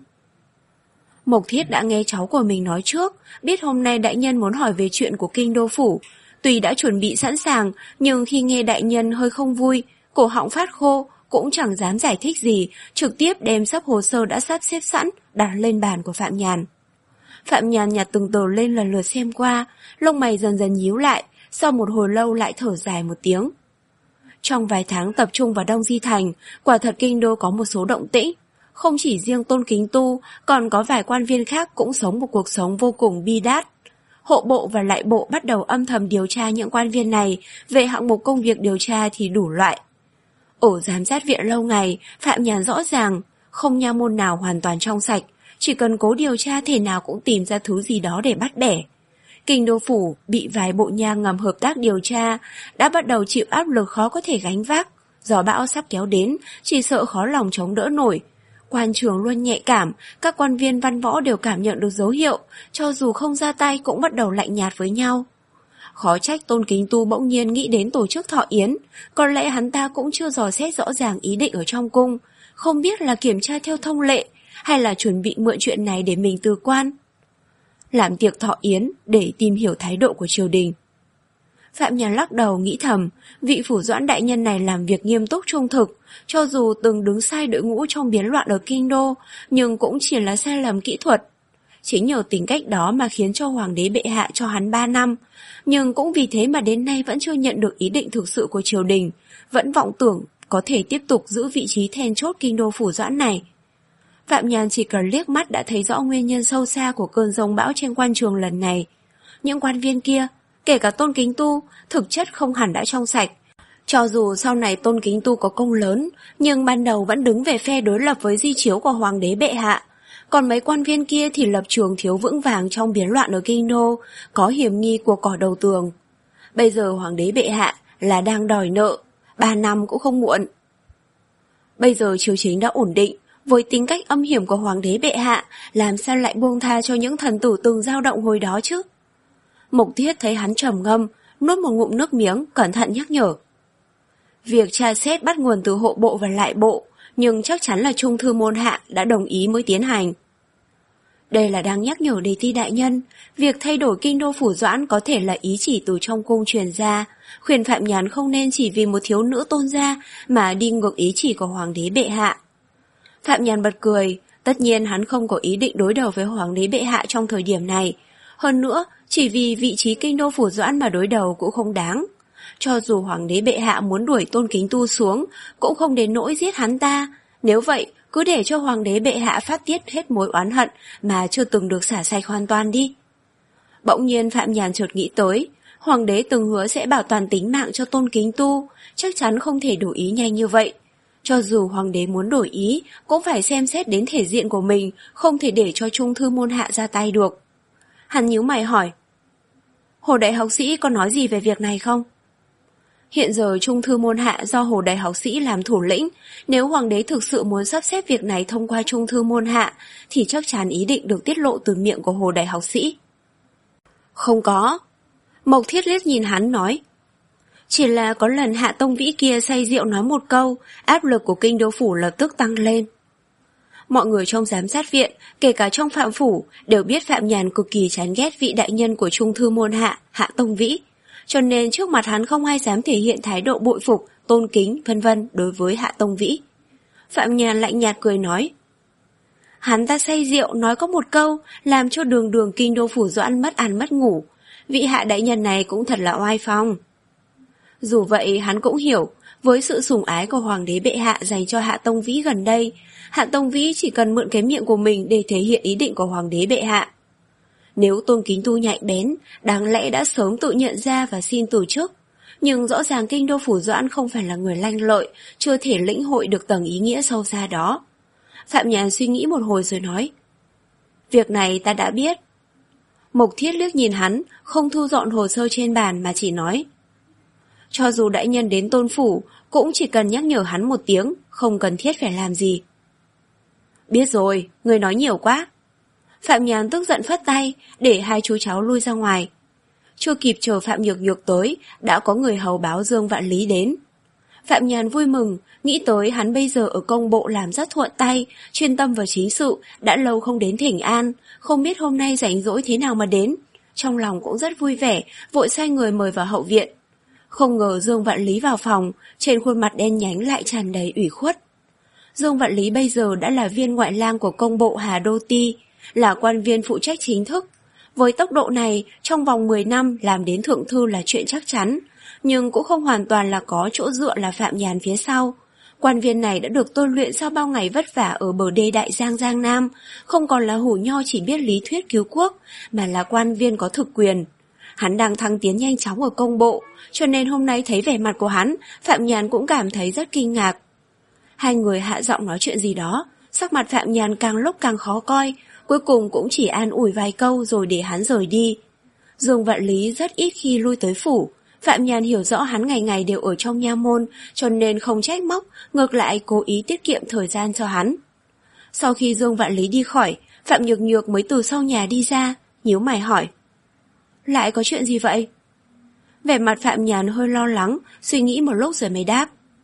Mộc Thiết đã nghe cháu của mình nói trước, biết hôm nay đại nhân muốn hỏi về chuyện của kinh đô phủ. Tuy đã chuẩn bị sẵn sàng, nhưng khi nghe đại nhân hơi không vui, cổ họng phát khô, cũng chẳng dám giải thích gì, trực tiếp đem sắp hồ sơ đã sắp xếp sẵn, đặt lên bàn của Phạm Nhàn. Phạm Nhàn nhặt từng tờ lên lần lượt xem qua, lông mày dần dần nhíu lại, sau một hồi lâu lại thở dài một tiếng. Trong vài tháng tập trung vào Đông Di Thành, quả thật kinh đô có một số động tĩnh. Không chỉ riêng Tôn Kính Tu, còn có vài quan viên khác cũng sống một cuộc sống vô cùng bi đát. Hộ bộ và lại bộ bắt đầu âm thầm điều tra những quan viên này, về hạng mục công việc điều tra thì đủ loại. Ổ giám sát viện lâu ngày, Phạm Nhàn rõ ràng, không nha môn nào hoàn toàn trong sạch, chỉ cần cố điều tra thể nào cũng tìm ra thứ gì đó để bắt bẻ. Kinh đô phủ bị vài bộ nha ngầm hợp tác điều tra, đã bắt đầu chịu áp lực khó có thể gánh vác. Gió bão sắp kéo đến, chỉ sợ khó lòng chống đỡ nổi. Quan trường luôn nhạy cảm, các quan viên văn võ đều cảm nhận được dấu hiệu, cho dù không ra tay cũng bắt đầu lạnh nhạt với nhau. Khó trách Tôn Kính Tu bỗng nhiên nghĩ đến tổ chức thọ yến, có lẽ hắn ta cũng chưa dò xét rõ ràng ý định ở trong cung, không biết là kiểm tra theo thông lệ, hay là chuẩn bị mượn chuyện này để mình từ quan. Làm tiệc thọ yến để tìm hiểu thái độ của triều đình. Phạm Nhàn lắc đầu nghĩ thầm, vị phủ Doãn đại nhân này làm việc nghiêm túc trung thực, cho dù từng đứng sai đội ngũ trong biến loạn ở kinh đô, nhưng cũng chỉ là sai lầm kỹ thuật. Chính nhờ tính cách đó mà khiến cho hoàng đế bệ hạ cho hắn ba năm, nhưng cũng vì thế mà đến nay vẫn chưa nhận được ý định thực sự của triều đình, vẫn vọng tưởng có thể tiếp tục giữ vị trí then chốt kinh đô phủ Doãn này. Phạm Nhàn chỉ cần liếc mắt đã thấy rõ nguyên nhân sâu xa của cơn giông bão trên quan trường lần này. Những quan viên kia, kể cả Tôn Kính Tu, thực chất không hẳn đã trong sạch. Cho dù sau này Tôn Kính Tu có công lớn, nhưng ban đầu vẫn đứng về phe đối lập với di chiếu của hoàng đế bệ hạ. Còn mấy quan viên kia thì lập trường thiếu vững vàng trong biến loạn ở kinh đô, có hiểm nghi của cỏ đầu tường. Bây giờ hoàng đế bệ hạ là đang đòi nợ, ba năm cũng không muộn. Bây giờ triều chính đã ổn định, với tính cách âm hiểm của hoàng đế bệ hạ, làm sao lại buông tha cho những thần tử từng dao động hồi đó chứ? Mộc Thiết thấy hắn trầm ngâm, nuốt một ngụm nước miếng, cẩn thận nhắc nhở. Việc tra xét bắt nguồn từ hộ bộ và lại bộ, nhưng chắc chắn là trung thư môn hạ đã đồng ý mới tiến hành. Đây là đang nhắc nhở Đề Ti đại nhân, việc thay đổi kinh đô phủ Doãn có thể là ý chỉ từ trong cung truyền ra, khuyên Phạm Nhàn không nên chỉ vì một thiếu nữ tôn gia mà đi ngược ý chỉ của hoàng đế bệ hạ. Phạm Nhàn bật cười, tất nhiên hắn không có ý định đối đầu với hoàng đế bệ hạ trong thời điểm này. Hơn nữa, chỉ vì vị trí kinh đô phủ Doãn mà đối đầu cũng không đáng. Cho dù hoàng đế bệ hạ muốn đuổi Tôn Kính Tu xuống, cũng không đến nỗi giết hắn ta. Nếu vậy, cứ để cho hoàng đế bệ hạ phát tiết hết mối oán hận mà chưa từng được xả sạch hoàn toàn đi. Bỗng nhiên Phạm Nhàn chợt nghĩ tới, hoàng đế từng hứa sẽ bảo toàn tính mạng cho Tôn Kính Tu, chắc chắn không thể đổi ý nhanh như vậy. Cho dù hoàng đế muốn đổi ý, cũng phải xem xét đến thể diện của mình, không thể để cho trung thư môn hạ ra tay được. Hắn nhíu mày hỏi, Hồ đại học sĩ có nói gì về việc này không? Hiện giờ trung thư môn hạ do Hồ đại học sĩ làm thủ lĩnh, nếu hoàng đế thực sự muốn sắp xếp việc này thông qua trung thư môn hạ, thì chắc chắn ý định được tiết lộ từ miệng của Hồ đại học sĩ. Không có. Mộc Thiết liếc nhìn hắn nói, chỉ là có lần Hạ Tông Vĩ kia say rượu nói một câu, áp lực của kinh đô phủ lập tức tăng lên. Mọi người trong giám sát viện, kể cả trong Phạm phủ, đều biết Phạm Nhàn cực kỳ chán ghét vị đại nhân của Trung thư môn Hạ, Hạ Tông Vĩ. Cho nên trước mặt hắn không ai dám thể hiện thái độ bội phục, tôn kính, vân vân đối với Hạ Tông Vĩ. Phạm Nhàn lạnh nhạt cười nói. Hắn ta say rượu nói có một câu, làm cho đường đường kinh đô phủ Doãn mất ăn mất ngủ. Vị Hạ đại nhân này cũng thật là oai phong. Dù vậy hắn cũng hiểu, với sự sủng ái của Hoàng đế bệ hạ dành cho Hạ Tông Vĩ gần đây, Hạ Tông Vĩ chỉ cần mượn cái miệng của mình để thể hiện ý định của Hoàng đế bệ hạ. Nếu Tôn Kính Tu nhạy bén, đáng lẽ đã sớm tự nhận ra và xin từ chức. Nhưng rõ ràng kinh đô phủ Doãn không phải là người lanh lợi, chưa thể lĩnh hội được tầng ý nghĩa sâu xa đó. Phạm Nhàn suy nghĩ một hồi rồi nói. Việc này ta đã biết. Mộc Thiết liếc nhìn hắn, không thu dọn hồ sơ trên bàn mà chỉ nói. Cho dù đại nhân đến Tôn phủ, cũng chỉ cần nhắc nhở hắn một tiếng, không cần thiết phải làm gì. Biết rồi, người nói nhiều quá. Phạm Nhàn tức giận phất tay, để hai chú cháu lui ra ngoài. Chưa kịp chờ Phạm Nhược Nhược tới, đã có người hầu báo Dương Vạn Lý đến. Phạm Nhàn vui mừng, nghĩ tới hắn bây giờ ở công bộ làm rất thuận tay, chuyên tâm vào chính sự, đã lâu không đến thỉnh an, không biết hôm nay rảnh rỗi thế nào mà đến. Trong lòng cũng rất vui vẻ, vội sai người mời vào hậu viện. Không ngờ Dương Vạn Lý vào phòng, trên khuôn mặt đen nhánh lại tràn đầy ủy khuất. Dương Vạn Lý bây giờ đã là viên ngoại lang của công bộ Hà Đô Ti, là quan viên phụ trách chính thức. Với tốc độ này, trong vòng mười năm làm đến thượng thư là chuyện chắc chắn, nhưng cũng không hoàn toàn là có chỗ dựa là Phạm Nhàn phía sau. Quan viên này đã được tôi luyện sau bao ngày vất vả ở bờ đê Đại Giang Giang Nam, không còn là hủ nho chỉ biết lý thuyết cứu quốc, mà là quan viên có thực quyền. Hắn đang thăng tiến nhanh chóng ở công bộ, cho nên hôm nay thấy vẻ mặt của hắn, Phạm Nhàn cũng cảm thấy rất kinh ngạc. Hai người hạ giọng nói chuyện gì đó, sắc mặt Phạm Nhàn càng lúc càng khó coi, cuối cùng cũng chỉ an ủi vài câu rồi để hắn rời đi. Dương Vạn Lý rất ít khi lui tới phủ, Phạm Nhàn hiểu rõ hắn ngày ngày đều ở trong nha môn, cho nên không trách móc, ngược lại cố ý tiết kiệm thời gian cho hắn. Sau khi Dương Vạn Lý đi khỏi, Phạm Nhược Nhược mới từ sau nhà đi ra, nhíu mày hỏi. Lại có chuyện gì vậy? Vẻ mặt Phạm Nhàn hơi lo lắng, suy nghĩ một lúc rồi mới đáp.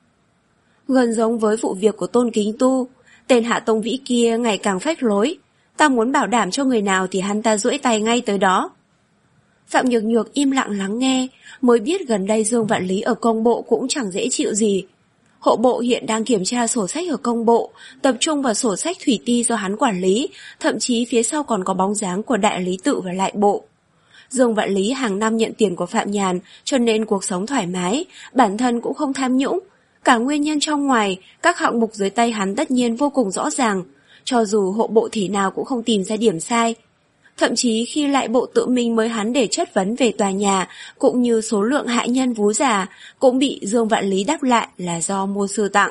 Gần giống với vụ việc của Tôn Kính Tu, tên Hạ Tông Vĩ kia ngày càng phách lối. Ta muốn bảo đảm cho người nào thì hắn ta duỗi tay ngay tới đó. Phạm Nhược Nhược im lặng lắng nghe, mới biết gần đây Dương Vạn Lý ở công bộ cũng chẳng dễ chịu gì. Hộ bộ hiện đang kiểm tra sổ sách ở công bộ, tập trung vào sổ sách thủy ti do hắn quản lý, thậm chí phía sau còn có bóng dáng của đại lý tự và lại bộ. Dương Vạn Lý hàng năm nhận tiền của Phạm Nhàn, cho nên cuộc sống thoải mái, bản thân cũng không tham nhũng. Cả nguyên nhân trong ngoài, các hạng mục dưới tay hắn tất nhiên vô cùng rõ ràng, cho dù hộ bộ thế nào cũng không tìm ra điểm sai. Thậm chí khi lại bộ tự mình mới hắn để chất vấn về tòa nhà, cũng như số lượng hạ nhân vú già, cũng bị Dương Vạn Lý đáp lại là do mua sư tặng.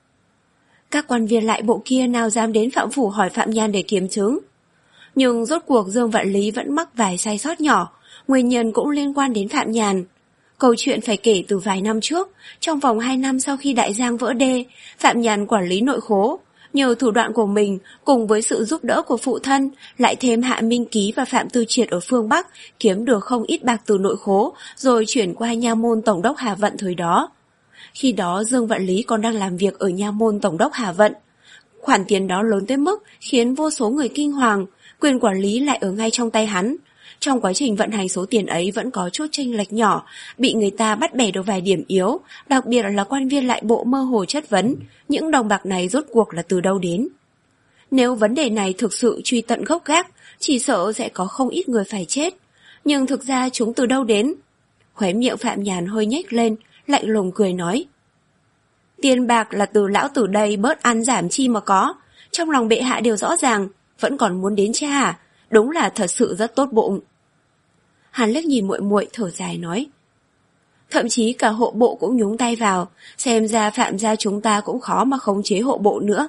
Các quan viên lại bộ kia nào dám đến Phạm phủ hỏi Phạm Nhàn để kiểm chứng. Nhưng rốt cuộc Dương Vạn Lý vẫn mắc vài sai sót nhỏ, nguyên nhân cũng liên quan đến Phạm Nhàn. Câu chuyện phải kể từ vài năm trước, trong vòng hai năm sau khi Đại Giang vỡ đê, Phạm Nhàn quản lý nội khố. Nhờ thủ đoạn của mình, cùng với sự giúp đỡ của phụ thân, lại thêm Hạ Minh Ký và Phạm Tư Triệt ở phương Bắc, kiếm được không ít bạc từ nội khố, rồi chuyển qua nha môn tổng đốc Hà Vận thời đó. Khi đó Dương Vạn Lý còn đang làm việc ở nha môn tổng đốc Hà Vận. Khoản tiền đó lớn tới mức khiến vô số người kinh hoàng, quyền quản lý lại ở ngay trong tay hắn. Trong quá trình vận hành số tiền ấy vẫn có chút chênh lệch nhỏ, bị người ta bắt bẻ được vài điểm yếu, đặc biệt là quan viên lại bộ mơ hồ chất vấn, những đồng bạc này rốt cuộc là từ đâu đến. Nếu vấn đề này thực sự truy tận gốc gác, chỉ sợ sẽ có không ít người phải chết. Nhưng thực ra chúng từ đâu đến? Khóe miệng Phạm Nhàn hơi nhếch lên, lạnh lùng cười nói. Tiền bạc là từ lão tử đây bớt ăn giảm chi mà có, trong lòng bệ hạ đều rõ ràng, vẫn còn muốn đến cha à? Đúng là thật sự rất tốt bụng. Hắn liếc nhìn muội muội thở dài nói. Thậm chí cả hộ bộ cũng nhúng tay vào, xem ra Phạm gia chúng ta cũng khó mà khống chế hộ bộ nữa.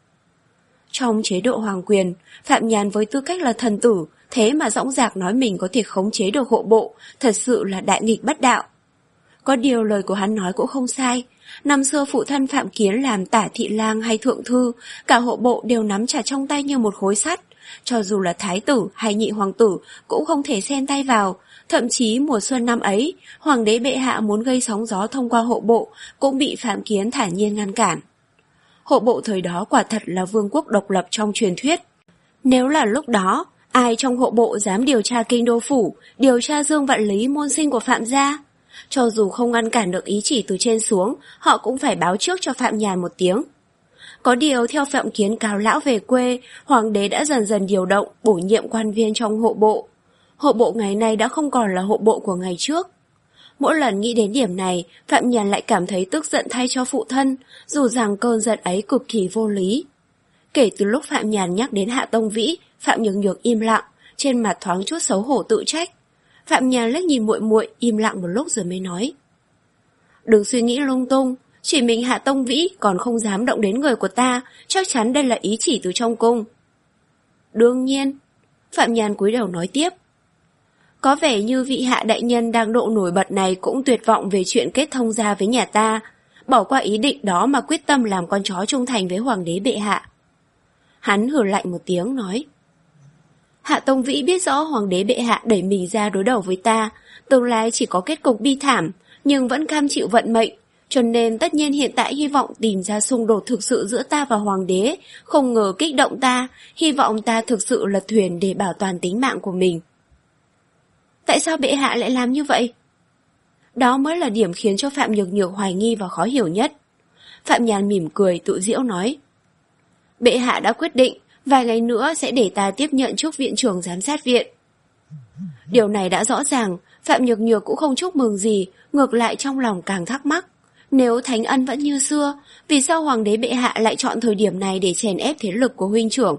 Trong chế độ hoàng quyền, Phạm Nhàn với tư cách là thần tử, thế mà dõng dạc nói mình có thể khống chế được hộ bộ, thật sự là đại nghịch bất đạo. Có điều lời của hắn nói cũng không sai. Năm xưa phụ thân Phạm Kiến làm tả thị lang hay thượng thư, cả hộ bộ đều nắm chặt trong tay như một khối sắt. Cho dù là thái tử hay nhị hoàng tử cũng không thể xen tay vào. Thậm chí mùa xuân năm ấy, hoàng đế bệ hạ muốn gây sóng gió thông qua hộ bộ cũng bị Phạm Kiến thản nhiên ngăn cản. Hộ bộ thời đó quả thật là vương quốc độc lập trong truyền thuyết. Nếu là lúc đó, ai trong hộ bộ dám điều tra kinh đô phủ, điều tra Dương Vạn Lý môn sinh của Phạm gia? Cho dù không ngăn cản được ý chỉ từ trên xuống, họ cũng phải báo trước cho Phạm Nhàn một tiếng. Có điều theo Phạm Kiến cáo lão về quê, hoàng đế đã dần dần điều động, bổ nhiệm quan viên trong hộ bộ. Hộ bộ ngày nay đã không còn là hộ bộ của ngày trước. Mỗi lần nghĩ đến điểm này, Phạm Nhàn lại cảm thấy tức giận thay cho phụ thân, dù rằng cơn giận ấy cực kỳ vô lý. Kể từ lúc Phạm Nhàn nhắc đến Hạ Tông Vĩ, Phạm Nhược Nhược im lặng, trên mặt thoáng chút xấu hổ tự trách. Phạm Nhàn liếc nhìn muội muội, im lặng một lúc rồi mới nói: "Đừng suy nghĩ lung tung, chỉ mình Hạ Tông Vĩ còn không dám động đến người của ta, chắc chắn đây là ý chỉ từ trong cung." "Đương nhiên." Phạm Nhàn cúi đầu nói tiếp: "Có vẻ như vị Hạ đại nhân đang độ nổi bật này cũng tuyệt vọng về chuyện kết thông gia với nhà ta, bỏ qua ý định đó mà quyết tâm làm con chó trung thành với hoàng đế bệ hạ." Hắn hừ lạnh một tiếng nói: "Hạ Tông Vĩ biết rõ hoàng đế bệ hạ đẩy mình ra đối đầu với ta, tương lai chỉ có kết cục bi thảm, nhưng vẫn cam chịu vận mệnh, cho nên tất nhiên hiện tại hy vọng tìm ra xung đột thực sự giữa ta và hoàng đế, không ngờ kích động ta, hy vọng ta thực sự lật thuyền để bảo toàn tính mạng của mình." "Tại sao bệ hạ lại làm như vậy?" Đó mới là điểm khiến cho Phạm Nhược Nhược hoài nghi và khó hiểu nhất. Phạm Nhàn mỉm cười tự giễu nói: "Bệ hạ đã quyết định, vài ngày nữa sẽ để ta tiếp nhận chức viện trưởng giám sát viện." Điều này đã rõ ràng, Phạm Nhược Nhược cũng không chúc mừng gì, ngược lại trong lòng càng thắc mắc. Nếu thánh ân vẫn như xưa, vì sao hoàng đế bệ hạ lại chọn thời điểm này để chèn ép thế lực của huynh trưởng?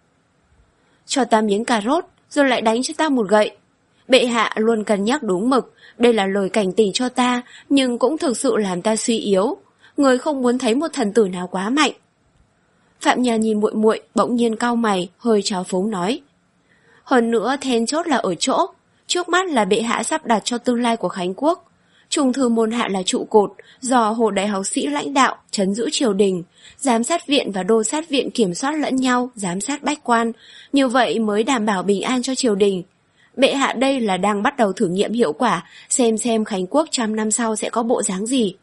"Cho ta miếng cà rốt, rồi lại đánh cho ta một gậy. Bệ hạ luôn cân nhắc đúng mực, đây là lời cảnh tỉnh cho ta, nhưng cũng thực sự làm ta suy yếu. Người không muốn thấy một thần tử nào quá mạnh." Phạm Nhàn nhìn muội muội, bỗng nhiên cau mày, hơi trào phúng nói: "Hơn nữa then chốt là ở chỗ, trước mắt là bệ hạ sắp đặt cho tương lai của Khánh Quốc. Trung thư môn hạ là trụ cột, do Hồ Đại học sĩ lãnh đạo, trấn giữ triều đình, giám sát viện và đô sát viện kiểm soát lẫn nhau, giám sát bách quan, như vậy mới đảm bảo bình an cho triều đình. Bệ hạ đây là đang bắt đầu thử nghiệm hiệu quả, xem xem Khánh Quốc trăm năm sau sẽ có bộ dáng gì."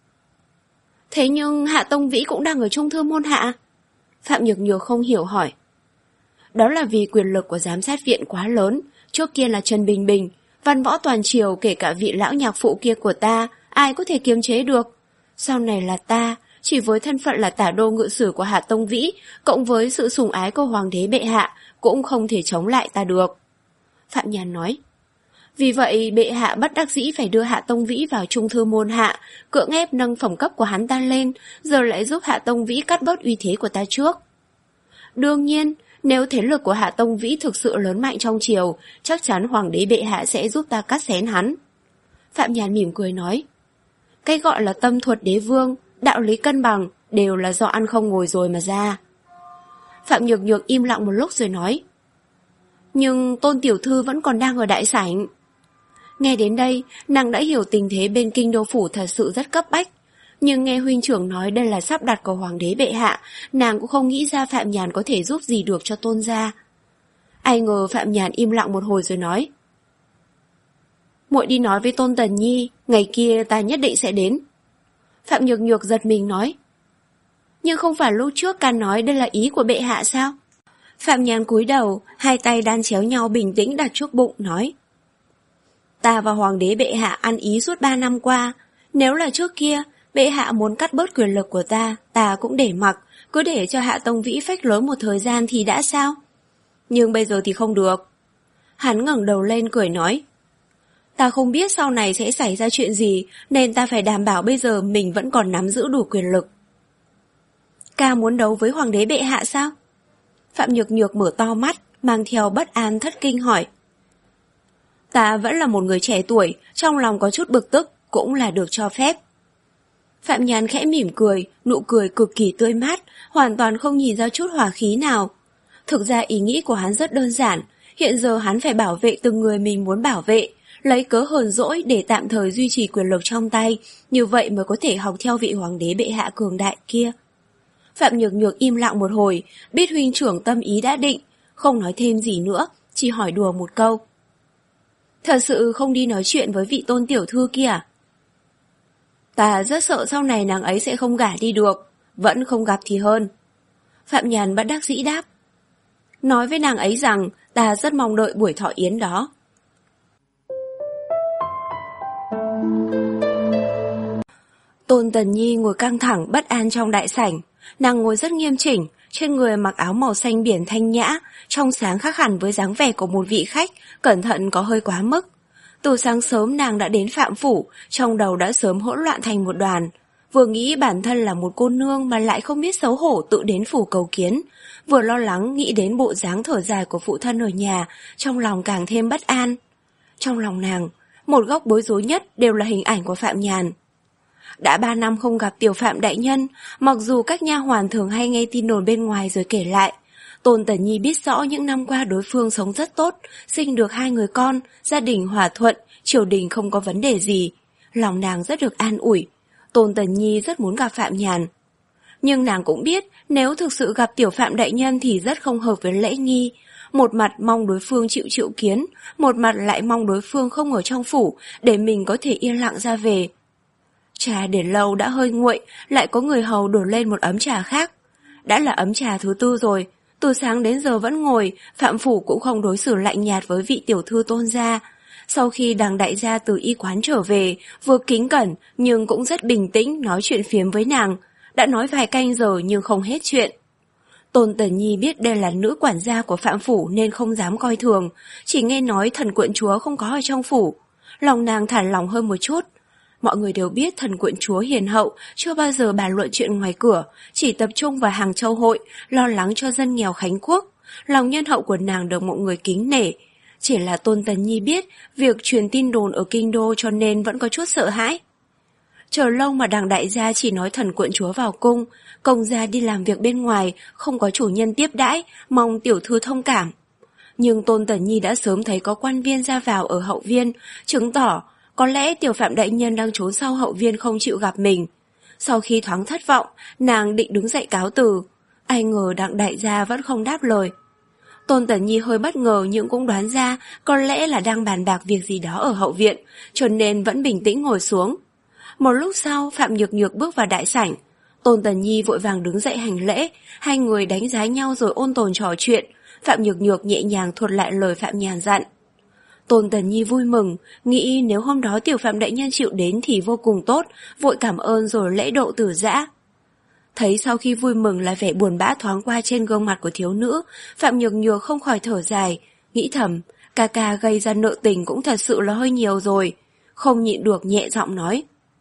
"Thế nhưng Hạ Tông Vĩ cũng đang ở Trung thư môn hạ?" Phạm Nhược Nhược không hiểu hỏi. "Đó là vì quyền lực của giám sát viện quá lớn, trước kia là Trần Bình Bình, văn võ toàn triều kể cả vị lão nhạc phụ kia của ta, ai có thể kiềm chế được. Sau này là ta, chỉ với thân phận là tả đô ngự sử của Hạ Tông Vĩ, cộng với sự sủng ái của hoàng đế bệ hạ, cũng không thể chống lại ta được." Phạm Nhàn nói: "Vì vậy bệ hạ bất đắc dĩ phải đưa Hạ Tông Vĩ vào trung thư môn hạ, cưỡng ép nâng phẩm cấp của hắn ta lên, giờ lại giúp Hạ Tông Vĩ cắt bớt uy thế của ta trước. Đương nhiên, nếu thế lực của Hạ Tông Vĩ thực sự lớn mạnh trong triều, chắc chắn hoàng đế bệ hạ sẽ giúp ta cắt xén hắn." Phạm Nhàn mỉm cười nói: "Cái gọi là tâm thuật đế vương, đạo lý cân bằng, đều là do ăn không ngồi rồi mà ra." Phạm Nhược Nhược im lặng một lúc rồi nói: "Nhưng Tôn tiểu thư vẫn còn đang ở đại sảnh." Nghe đến đây, nàng đã hiểu tình thế bên kinh đô phủ thật sự rất cấp bách. Nhưng nghe huynh trưởng nói đây là sắp đặt của hoàng đế bệ hạ, nàng cũng không nghĩ ra Phạm Nhàn có thể giúp gì được cho Tôn gia. Ai ngờ Phạm Nhàn im lặng một hồi rồi nói: "Muội đi nói với Tôn Tần Nhi, ngày kia ta nhất định sẽ đến." Phạm Nhược Nhược giật mình nói: "Nhưng không phải lúc trước ca nói đây là ý của bệ hạ sao?" Phạm Nhàn cúi đầu, hai tay đan chéo nhau bình tĩnh đặt trước bụng nói: "Ta và hoàng đế bệ hạ ăn ý suốt ba năm qua, nếu là trước kia bệ hạ muốn cắt bớt quyền lực của ta, ta cũng để mặc, cứ để cho Hạ Tông Vĩ phách lối một thời gian thì đã sao? Nhưng bây giờ thì không được." Hắn ngẩng đầu lên cười nói: "Ta không biết sau này sẽ xảy ra chuyện gì, nên ta phải đảm bảo bây giờ mình vẫn còn nắm giữ đủ quyền lực." "Ca muốn đấu với hoàng đế bệ hạ sao?" Phạm Nhược Nhược mở to mắt, mang theo bất an thất kinh hỏi. "Ta vẫn là một người trẻ tuổi, trong lòng có chút bực tức, cũng là được cho phép." Phạm Nhàn khẽ mỉm cười, nụ cười cực kỳ tươi mát, hoàn toàn không nhìn ra chút hỏa khí nào. Thực ra ý nghĩ của hắn rất đơn giản, hiện giờ hắn phải bảo vệ từng người mình muốn bảo vệ, lấy cớ hờn dỗi để tạm thời duy trì quyền lực trong tay, như vậy mới có thể học theo vị hoàng đế bệ hạ cường đại kia. Phạm Nhược Nhược im lặng một hồi, biết huynh trưởng tâm ý đã định, không nói thêm gì nữa, chỉ hỏi đùa một câu: "Thật sự không đi nói chuyện với vị Tôn tiểu thư kia à?" "Ta rất sợ sau này nàng ấy sẽ không gả đi được. vẫn không gặp thì hơn. Phạm Nhàn bất đắc dĩ đáp. Nói với nàng ấy rằng ta rất mong đợi buổi thọ yến đó. Tôn Tần Nhi ngồi căng thẳng bất an trong đại sảnh. Nàng ngồi rất nghiêm chỉnh, trên người mặc áo màu xanh biển thanh nhã, trong sáng khác hẳn với dáng vẻ của một vị khách, cẩn thận có hơi quá mức. Từ sáng sớm nàng đã đến Phạm Phủ, trong đầu đã sớm hỗn loạn thành một đoàn. Vừa nghĩ bản thân là một cô nương mà lại không biết xấu hổ tự đến phủ cầu kiến, vừa lo lắng nghĩ đến bộ dáng thở dài của phụ thân ở nhà, trong lòng càng thêm bất an. Trong lòng nàng, một góc bối rối nhất đều là hình ảnh của Phạm Nhàn. Đã ba năm không gặp tiểu Phạm đại nhân, mặc dù các nha hoàn thường hay nghe tin đồn bên ngoài rồi kể lại, Tôn Tần Nhi biết rõ những năm qua đối phương sống rất tốt, sinh được hai người con, gia đình hòa thuận, triều đình không có vấn đề gì. Lòng nàng rất được an ủi. Tôn Tần Nhi rất muốn gặp Phạm Nhàn. Nhưng nàng cũng biết nếu thực sự gặp tiểu Phạm đại nhân thì rất không hợp với lễ nghi. Một mặt mong đối phương chịu chịu kiến, một mặt lại mong đối phương không ở trong phủ để mình có thể yên lặng ra về. Trà để lâu đã hơi nguội, lại có người hầu đổ lên một ấm trà khác. Đã là ấm trà thứ tư rồi, từ sáng đến giờ vẫn ngồi, Phạm Phủ cũng không đối xử lạnh nhạt với vị tiểu thư Tôn gia. Sau khi đằng đại gia từ y quán trở về, vừa kính cẩn nhưng cũng rất bình tĩnh nói chuyện phiếm với nàng. Đã nói vài canh giờ nhưng không hết chuyện. Tôn Tần Nhi biết đây là nữ quản gia của Phạm Phủ nên không dám coi thường, chỉ nghe nói thần quận chúa không có ở trong phủ. Lòng nàng thản lòng hơn một chút. Mọi người đều biết thần quận chúa hiền hậu, chưa bao giờ bàn luận chuyện ngoài cửa, chỉ tập trung vào Hàng Châu hội, lo lắng cho dân nghèo Khánh Quốc. Lòng nhân hậu của nàng được mọi người kính nể. Chỉ là Tôn Tần Nhi biết việc truyền tin đồn ở kinh đô cho nên vẫn có chút sợ hãi. Chờ lâu mà đằng đại gia chỉ nói thần quận chúa vào cung, công gia đi làm việc bên ngoài, không có chủ nhân tiếp đãi, mong tiểu thư thông cảm. Nhưng Tôn Tần Nhi đã sớm thấy có quan viên ra vào ở hậu viên, chứng tỏ có lẽ tiểu Phạm đại nhân đang trốn sau hậu viên không chịu gặp mình. Sau khi thoáng thất vọng, nàng định đứng dậy cáo từ. Ai ngờ đặng đại gia vẫn không đáp lời. Tôn Tần Nhi hơi bất ngờ nhưng cũng đoán ra có lẽ là đang bàn bạc việc gì đó ở hậu viện, cho nên vẫn bình tĩnh ngồi xuống. Một lúc sau, Phạm Nhược Nhược bước vào đại sảnh. Tôn Tần Nhi vội vàng đứng dậy hành lễ, hai người đánh giá nhau rồi ôn tồn trò chuyện. Phạm Nhược Nhược nhẹ nhàng thuật lại lời Phạm Nhàn dặn. Tôn Tần Nhi vui mừng, nghĩ nếu hôm đó tiểu Phạm đại nhân chịu đến thì vô cùng tốt, vội cảm ơn rồi lễ độ từ giã. Thấy sau khi vui mừng là vẻ buồn bã thoáng qua trên gương mặt của thiếu nữ, Phạm Nhược Nhược không khỏi thở dài, nghĩ thầm, ca ca gây ra nợ tình cũng thật sự là hơi nhiều rồi. Không nhịn được nhẹ giọng nói.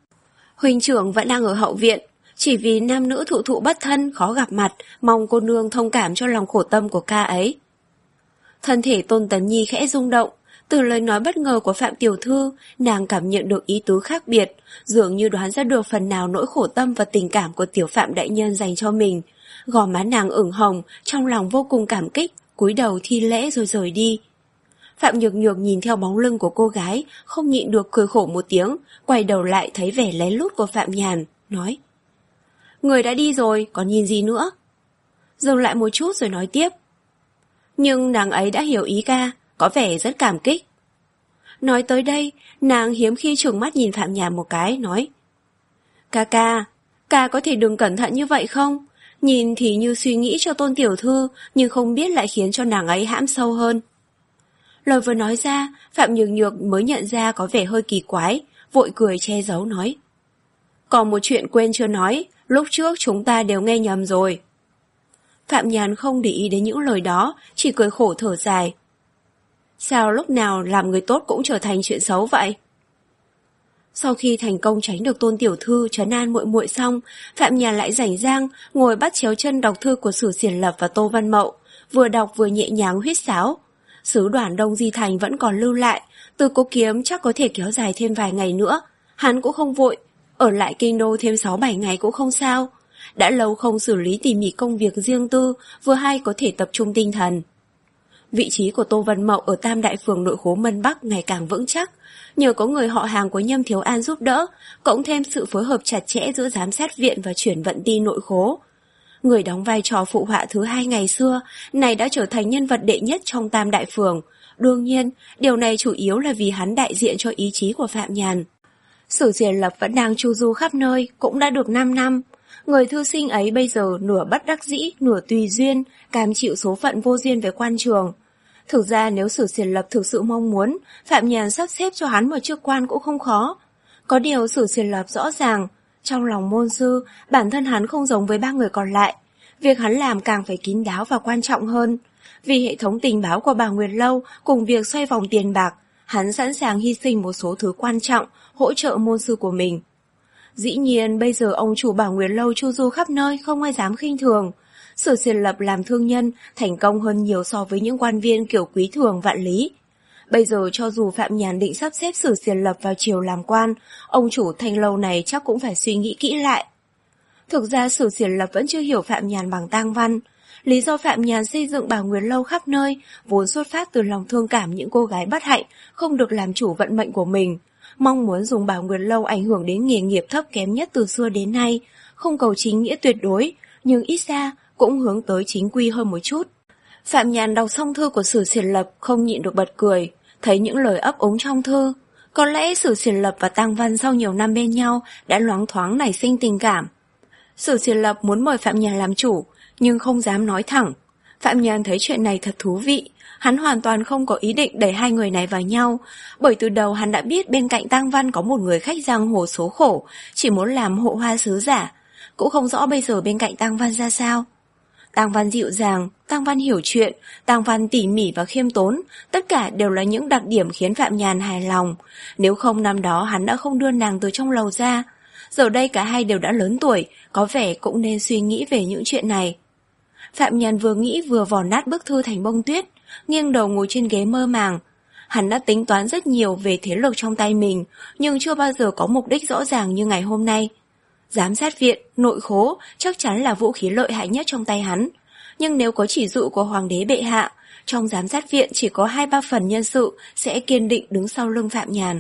Huynh trưởng vẫn đang ở hậu viện, chỉ vì nam nữ thụ thụ bất thân, khó gặp mặt, mong cô nương thông cảm cho lòng khổ tâm của ca ấy. Thân thể Tôn Tần Nhi khẽ rung động, từ lời nói bất ngờ của Phạm tiểu thư, nàng cảm nhận được ý tứ khác biệt, dường như đoán ra được phần nào nỗi khổ tâm và tình cảm của tiểu Phạm đại nhân dành cho mình. Gò má nàng ửng hồng, trong lòng vô cùng cảm kích, cúi đầu thi lễ rồi rời đi. Phạm Nhược Nhược nhìn theo bóng lưng của cô gái, không nhịn được cười khổ một tiếng, quay đầu lại thấy vẻ lén lút của Phạm Nhàn, nói: Người đã đi rồi, còn nhìn gì nữa? Dừng lại một chút rồi nói tiếp: Nhưng nàng ấy đã hiểu ý ca, có vẻ rất cảm kích. Nói tới đây, nàng hiếm khi trừng mắt nhìn Phạm Nhàn một cái, nói: Ca ca, ca có thể đừng cẩn thận như vậy không? Nhìn thì như suy nghĩ cho Tôn tiểu thư, nhưng không biết lại khiến cho nàng ấy hãm sâu hơn. Lời vừa nói ra, Phạm Nhược Nhược mới nhận ra có vẻ hơi kỳ quái, vội cười che giấu nói: Còn một chuyện quên chưa nói, lúc trước chúng ta đều nghe nhầm rồi. Phạm Nhàn không để ý đến những lời đó, chỉ cười khổ thở dài. Sao lúc nào làm người tốt cũng trở thành chuyện xấu vậy? Sau khi thành công tránh được Tôn tiểu thư trấn an muội muội xong, Phạm Nhàn lại rảnh rang ngồi bắt chéo chân đọc thư của Sử Xiển Lập và Tô Văn Mậu, vừa đọc vừa nhẹ nhàng huýt sáo. Sứ đoàn Đông Di Thành vẫn còn lưu lại, từ Cố Kiếm chắc có thể kéo dài thêm vài ngày nữa. Hắn cũng không vội, ở lại kinh đô thêm sáu bảy ngày cũng không sao. Đã lâu không xử lý tỉ mỉ công việc riêng tư, vừa hay có thể tập trung tinh thần. Vị trí của Tô Văn Mậu ở Tam Đại Phường nội khố Mân Bắc ngày càng vững chắc, nhờ có người họ hàng của Nhâm Thiếu An giúp đỡ, cộng thêm sự phối hợp chặt chẽ giữa giám sát viện và chuyển vận ti nội khố. Người đóng vai trò phụ họa thứ hai ngày xưa, này đã trở thành nhân vật đệ nhất trong Tam Đại Phường. Đương nhiên, điều này chủ yếu là vì hắn đại diện cho ý chí của Phạm Nhàn. Sử Xiển Lập vẫn đang chu du khắp nơi, cũng đã được năm năm. Người thư sinh ấy bây giờ nửa bất đắc dĩ, nửa tùy duyên, cam chịu số phận vô duyên với quan trường. Thực ra nếu Sử Xiển Lập thực sự mong muốn, Phạm Nhàn sắp xếp cho hắn một chức quan cũng không khó. Có điều Sử Xiển Lập rõ ràng, trong lòng môn sư, bản thân hắn không giống với ba người còn lại. Việc hắn làm càng phải kín đáo và quan trọng hơn. Vì hệ thống tình báo của Bảo Nguyệt Lâu cùng việc xoay vòng tiền bạc, hắn sẵn sàng hy sinh một số thứ quan trọng, hỗ trợ môn sư của mình. Dĩ nhiên, bây giờ ông chủ Bảo Nguyệt Lâu chu du khắp nơi, không ai dám khinh thường. Sử Xiển Lập làm thương nhân, thành công hơn nhiều so với những quan viên kiểu Quý Thường, Vạn Lý. Bây giờ cho dù Phạm Nhàn định sắp xếp Sử Xiển Lập vào triều làm quan, ông chủ Thanh Lâu này chắc cũng phải suy nghĩ kỹ lại. Thực ra Sử Xiển Lập vẫn chưa hiểu Phạm Nhàn bằng tang văn. Lý do Phạm Nhàn xây dựng Bảo Nguyệt Lâu khắp nơi vốn xuất phát từ lòng thương cảm những cô gái bất hạnh không được làm chủ vận mệnh của mình, mong muốn dùng Bảo Nguyệt Lâu ảnh hưởng đến nghề nghiệp thấp kém nhất từ xưa đến nay, không cầu chính nghĩa tuyệt đối, nhưng ít ra cũng hướng tới chính quy hơn một chút. Phạm Nhàn đọc xong thư của Sử Xiển Lập không nhịn được bật cười, thấy những lời ấp úng trong thư. Có lẽ Sử Xiển Lập và Tang Văn sau nhiều năm bên nhau đã loáng thoáng nảy sinh tình cảm. Sử Xiển Lập muốn mời Phạm Nhàn làm chủ, nhưng không dám nói thẳng. Phạm Nhàn thấy chuyện này thật thú vị, hắn hoàn toàn không có ý định đẩy hai người này vào nhau, bởi từ đầu hắn đã biết bên cạnh Tang Văn có một người khách giang hồ số khổ, chỉ muốn làm hộ hoa sứ giả, cũng không rõ bây giờ bên cạnh Tang Văn ra sao. Tang Văn dịu dàng, Tang Văn hiểu chuyện, Tang Văn tỉ mỉ và khiêm tốn, tất cả đều là những đặc điểm khiến Phạm Nhàn hài lòng. Nếu không năm đó hắn đã không đưa nàng từ trong lầu ra. Giờ đây cả hai đều đã lớn tuổi, có vẻ cũng nên suy nghĩ về những chuyện này. Phạm Nhàn vừa nghĩ vừa vò nát bức thư thành bông tuyết, nghiêng đầu ngồi trên ghế mơ màng. Hắn đã tính toán rất nhiều về thế lực trong tay mình, nhưng chưa bao giờ có mục đích rõ ràng như ngày hôm nay. Giám sát viện, nội khố chắc chắn là vũ khí lợi hại nhất trong tay hắn. Nhưng nếu có chỉ dụ của Hoàng đế bệ hạ, trong giám sát viện chỉ có hai ba phần nhân sự sẽ kiên định đứng sau lưng Phạm Nhàn.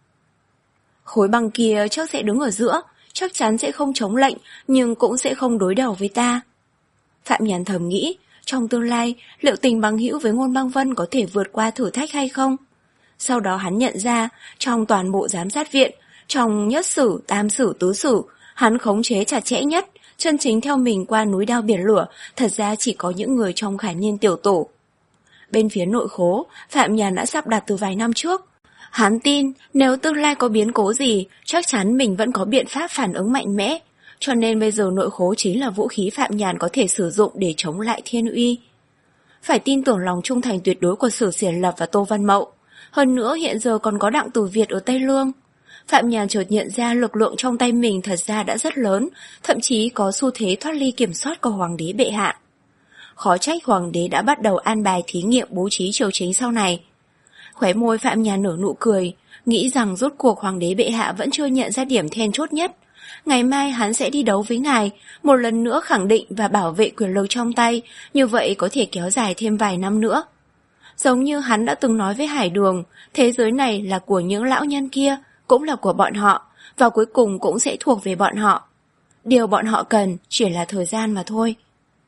Khối băng kia chắc sẽ đứng ở giữa, chắc chắn sẽ không chống lệnh, nhưng cũng sẽ không đối đầu với ta. Phạm Nhàn thầm nghĩ, trong tương lai, liệu tình bằng hữu với Ngôn Băng Vân có thể vượt qua thử thách hay không? Sau đó hắn nhận ra, trong toàn bộ giám sát viện, trong nhất sử, tam sử, tứ sử, hắn khống chế chặt chẽ nhất, chân chính theo mình qua núi đao biển lửa, thật ra chỉ có những người trong Khải Niên tiểu tổ. Bên phía nội khố, Phạm Nhàn đã sắp đặt từ vài năm trước. Hắn tin, nếu tương lai có biến cố gì, chắc chắn mình vẫn có biện pháp phản ứng mạnh mẽ, cho nên bây giờ nội khố chính là vũ khí Phạm Nhàn có thể sử dụng để chống lại thiên uy. Phải tin tưởng lòng trung thành tuyệt đối của Sử Xiển Lập và Tô Văn Mậu. Hơn nữa hiện giờ còn có Đặng Tử Việt ở Tây Lương. Phạm Nhàn chợt nhận ra lực lượng trong tay mình thật ra đã rất lớn, thậm chí có xu thế thoát ly kiểm soát của Hoàng đế bệ hạ. Khó trách Hoàng đế đã bắt đầu an bài thí nghiệm bố trí triều chính sau này. Khóe môi Phạm Nhàn nở nụ cười, nghĩ rằng rốt cuộc Hoàng đế bệ hạ vẫn chưa nhận ra điểm then chốt nhất. Ngày mai hắn sẽ đi đấu với ngài, một lần nữa khẳng định và bảo vệ quyền lực trong tay, như vậy có thể kéo dài thêm vài năm nữa. Giống như hắn đã từng nói với Hải Đường, thế giới này là của những lão nhân kia, cũng là của bọn họ, và cuối cùng cũng sẽ thuộc về bọn họ. Điều bọn họ cần chỉ là thời gian mà thôi.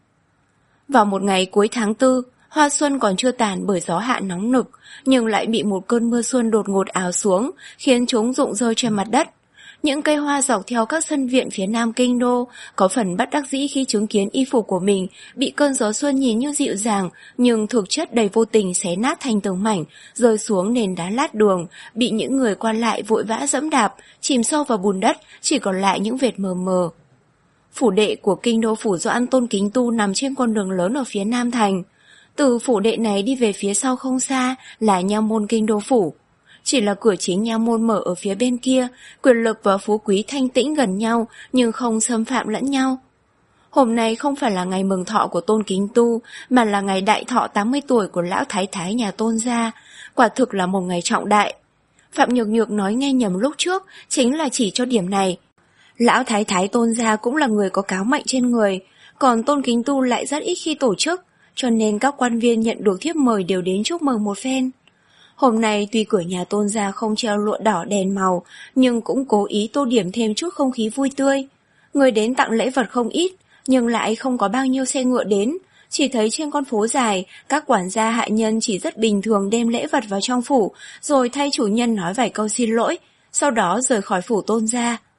Vào một ngày cuối tháng tư, hoa xuân còn chưa tàn bởi gió hạ nóng nực, nhưng lại bị một cơn mưa xuân đột ngột ào xuống, khiến chúng rụng rơi trên mặt đất. Những cây hoa dọc theo các sân viện phía nam kinh đô có phần bất đắc dĩ khi chứng kiến y phục của mình bị cơn gió xuân nhìn như dịu dàng, nhưng thực chất đầy vô tình xé nát thành từng mảnh, rơi xuống nền đá lát đường, bị những người qua lại vội vã dẫm đạp, chìm sâu vào bùn đất, chỉ còn lại những vệt mờ mờ. Phủ đệ của kinh đô phủ Doãn Tôn Kính Tu nằm trên con đường lớn ở phía nam thành. Từ phủ đệ này đi về phía sau không xa là nha môn kinh đô phủ. Chỉ là cửa chính nha môn mở ở phía bên kia, quyền lực và phú quý thanh tĩnh gần nhau nhưng không xâm phạm lẫn nhau. Hôm nay không phải là ngày mừng thọ của Tôn Kính Tu, mà là ngày đại thọ tám mươi tuổi của lão thái thái nhà Tôn gia, quả thực là một ngày trọng đại. Phạm Nhược Nhược nói nghe nhầm lúc trước, chính là chỉ cho điểm này. Lão thái thái Tôn gia cũng là người có cáo mệnh trên người, còn Tôn Kính Tu lại rất ít khi tổ chức, cho nên các quan viên nhận được thiếp mời đều đến chúc mừng một phen. Hôm nay tuy cửa nhà Tôn gia không treo lụa đỏ đèn màu, nhưng cũng cố ý tô điểm thêm chút không khí vui tươi. Người đến tặng lễ vật không ít, nhưng lại không có bao nhiêu xe ngựa đến. Chỉ thấy trên con phố dài, các quản gia hạ nhân chỉ rất bình thường đem lễ vật vào trong phủ, rồi thay chủ nhân nói vài câu xin lỗi, sau đó rời khỏi phủ Tôn gia.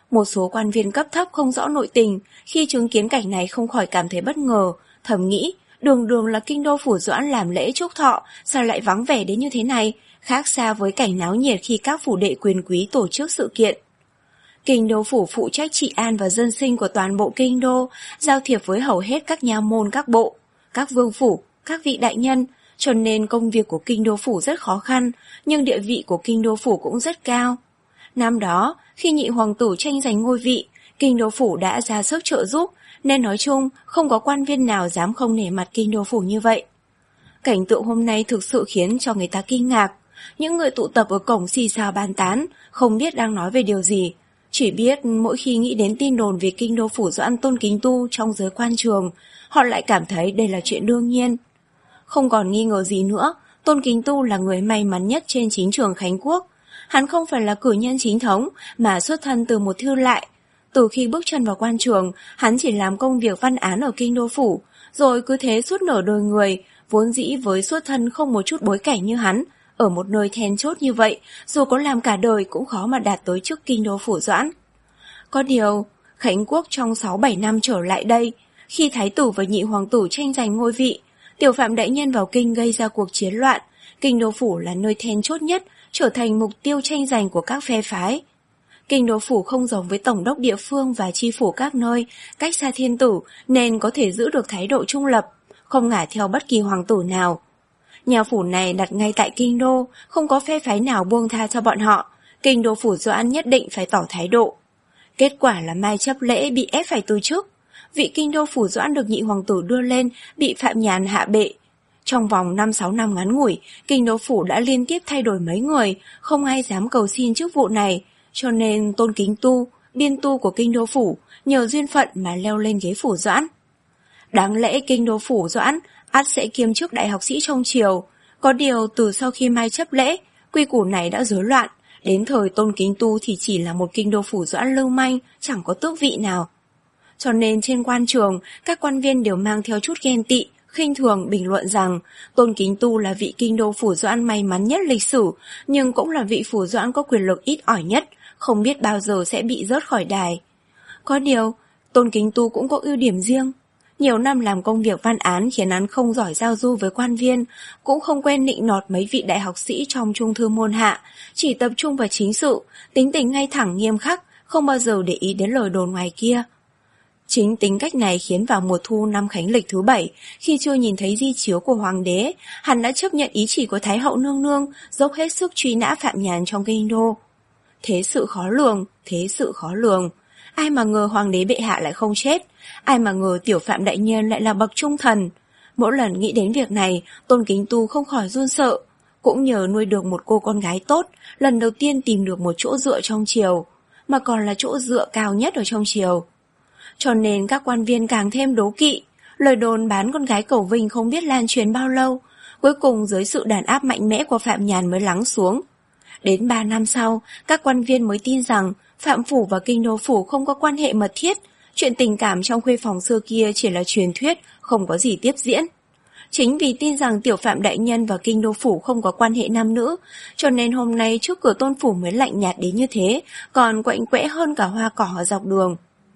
Một số quan viên cấp thấp không rõ nội tình, khi chứng kiến cảnh này không khỏi cảm thấy bất ngờ, thầm nghĩ, đường đường là kinh đô phủ Doãn làm lễ chúc thọ, sao lại vắng vẻ đến như thế này, khác xa với cảnh náo nhiệt khi các phủ đệ quyền quý tổ chức sự kiện. Kinh đô phủ phụ trách trị an và dân sinh của toàn bộ kinh đô, giao thiệp với hầu hết các nha môn các bộ, các vương phủ, các vị đại nhân, cho nên công việc của kinh đô phủ rất khó khăn, nhưng địa vị của kinh đô phủ cũng rất cao. Năm đó, khi nhị hoàng tử tranh giành ngôi vị, kinh đô phủ đã ra sức trợ giúp, nên nói chung không có quan viên nào dám không nể mặt kinh đô phủ như vậy. Cảnh tượng hôm nay thực sự khiến cho người ta kinh ngạc. Những người tụ tập ở cổng xì xào bàn tán, không biết đang nói về điều gì. Chỉ biết mỗi khi nghĩ đến tin đồn về kinh đô phủ Doãn Tôn Kính Tu trong giới quan trường, họ lại cảm thấy đây là chuyện đương nhiên. Không còn nghi ngờ gì nữa, Tôn Kính Tu là người may mắn nhất trên chính trường Khánh Quốc. Hắn không phải là cử nhân chính thống, mà xuất thân từ một thư lại. Từ khi bước chân vào quan trường, hắn chỉ làm công việc văn án ở kinh đô phủ, rồi cứ thế suốt nửa đời người, vốn dĩ với xuất thân không một chút bối cảnh như hắn. Ở một nơi then chốt như vậy, dù có làm cả đời cũng khó mà đạt tới chức kinh đô phủ Doãn. Có điều, Khánh Quốc trong sáu bảy năm trở lại đây, khi thái tử và nhị hoàng tử tranh giành ngôi vị, Tiểu Phạm đại nhân vào kinh gây ra cuộc chiến loạn, kinh đô phủ là nơi then chốt nhất, trở thành mục tiêu tranh giành của các phe phái. Kinh đô phủ không giống với tổng đốc địa phương và chi phủ các nơi, cách xa thiên tử nên có thể giữ được thái độ trung lập, không ngả theo bất kỳ hoàng tử nào. Nhà phủ này đặt ngay tại kinh đô, không có phe phái nào buông tha cho bọn họ, kinh đô phủ Doãn nhất định phải tỏ thái độ. Kết quả là Mai Chấp Lễ bị ép phải từ chức, vị kinh đô phủ Doãn được nhị hoàng tử đưa lên bị Phạm Nhàn hạ bệ. Trong vòng năm sáu năm ngắn ngủi, kinh đô phủ đã liên tiếp thay đổi mấy người, không ai dám cầu xin chức vụ này, cho nên Tôn Kính Tu, biên tu của kinh đô phủ, nhờ duyên phận mà leo lên ghế phủ Doãn. Đáng lẽ kinh đô phủ Doãn ắt sẽ kiêm chức đại học sĩ trong triều, có điều từ sau khi Mai Chấp Lễ, quy củ này đã rối loạn, đến thời Tôn Kính Tu thì chỉ là một kinh đô phủ Doãn lưu manh, chẳng có tước vị nào. Cho nên trên quan trường, các quan viên đều mang theo chút ghen tị, khinh thường bình luận rằng Tôn Kính Tu là vị kinh đô phủ Doãn may mắn nhất lịch sử, nhưng cũng là vị phủ Doãn có quyền lực ít ỏi nhất, không biết bao giờ sẽ bị rớt khỏi đài. Có điều, Tôn Kính Tu cũng có ưu điểm riêng. Nhiều năm làm công việc văn án khiến hắn không giỏi giao du với quan viên, cũng không quen nịnh nọt mấy vị đại học sĩ trong trung thư môn hạ, chỉ tập trung vào chính sự, tính tình ngay thẳng nghiêm khắc, không bao giờ để ý đến lời đồn ngoài kia. Chính tính cách này khiến vào mùa thu năm Khánh Lịch thứ bảy, khi chưa nhìn thấy di chiếu của hoàng đế, hắn đã chấp nhận ý chỉ của Thái hậu nương nương, dốc hết sức truy nã Phạm Nhàn trong kinh đô. Thế sự khó lường, thế sự khó lường. Ai mà ngờ hoàng đế bệ hạ lại không chết, ai mà ngờ Tiểu Phạm đại nhân lại là bậc trung thần. Mỗi lần nghĩ đến việc này, Tôn Kính Tu không khỏi run sợ. Cũng nhờ nuôi được một cô con gái tốt, lần đầu tiên tìm được một chỗ dựa trong triều, mà còn là chỗ dựa cao nhất ở trong triều. Cho nên các quan viên càng thêm đố kỵ, lời đồn bán con gái Cẩu Vinh không biết lan truyền bao lâu, cuối cùng dưới sự đàn áp mạnh mẽ của Phạm Nhàn mới lắng xuống. Đến ba năm sau, các quan viên mới tin rằng Phạm Phủ và Kinh Đô Phủ không có quan hệ mật thiết, chuyện tình cảm trong khuê phòng xưa kia chỉ là truyền thuyết, không có gì tiếp diễn. Chính vì tin rằng Tiểu Phạm đại nhân và Kinh Đô Phủ không có quan hệ nam nữ, cho nên hôm nay trước cửa Tôn Phủ mới lạnh nhạt đến như thế, còn quạnh quẽ hơn cả hoa cỏ ở dọc đường.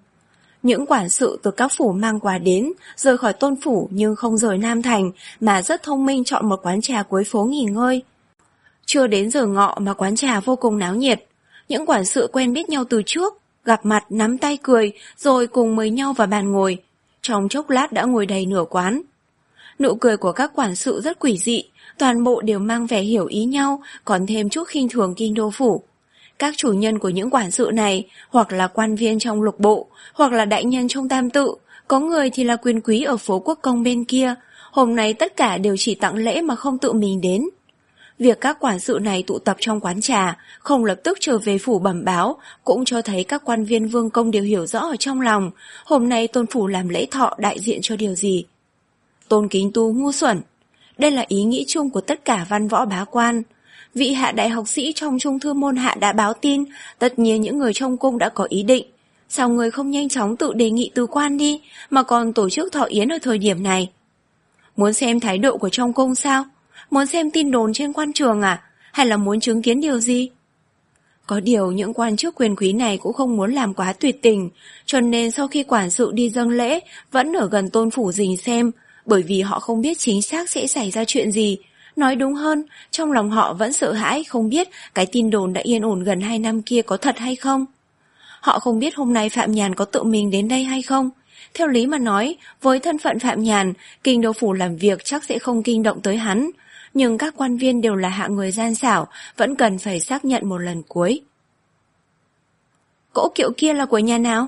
Những quản sự từ các phủ mang quà đến, rời khỏi Tôn Phủ nhưng không rời Nam Thành, mà rất thông minh chọn một quán trà cuối phố nghỉ ngơi. Chưa đến giờ ngọ mà quán trà vô cùng náo nhiệt. Những quản sự quen biết nhau từ trước, gặp mặt nắm tay cười, rồi cùng mời nhau vào bàn ngồi. Trong chốc lát đã ngồi đầy nửa quán. Nụ cười của các quản sự rất quỷ dị, toàn bộ đều mang vẻ hiểu ý nhau, còn thêm chút khinh thường Kinh Đô Phủ. Các chủ nhân của những quản sự này, hoặc là quan viên trong lục bộ, hoặc là đại nhân trong tam tự, có người thì là quyền quý ở phố Quốc Công bên kia, hôm nay tất cả đều chỉ tặng lễ mà không tự mình đến. Việc các quản sự này tụ tập trong quán trà, không lập tức trở về phủ bẩm báo, cũng cho thấy các quan viên vương công đều hiểu rõ ở trong lòng, hôm nay Tôn Phủ làm lễ thọ đại diện cho điều gì. Tôn Kính Tu ngu xuẩn. Đây là ý nghĩ chung của tất cả văn võ bá quan. Vị hạ đại học sĩ trong trung thư môn hạ đã báo tin, tất nhiên những người trong cung đã có ý định. Sao người không nhanh chóng tự đề nghị từ quan đi, mà còn tổ chức thọ yến ở thời điểm này? Muốn xem thái độ của trong cung sao? Muốn xem tin đồn trên quan trường à? Hay là muốn chứng kiến điều gì? Có điều những quan chức quyền quý này cũng không muốn làm quá tuyệt tình, cho nên sau khi quản sự đi dâng lễ vẫn ở gần tôn phủ rình xem, bởi vì họ không biết chính xác sẽ xảy ra chuyện gì. Nói đúng hơn, trong lòng họ vẫn sợ hãi không biết cái tin đồn đã yên ổn gần hai năm kia có thật hay không. Họ không biết hôm nay Phạm Nhàn có tự mình đến đây hay không. Theo lý mà nói, với thân phận Phạm Nhàn, kinh đô phủ làm việc chắc sẽ không kinh động tới hắn. Nhưng các quan viên đều là hạng người gian xảo, vẫn cần phải xác nhận một lần cuối. Cỗ kiệu kia là của nhà nào?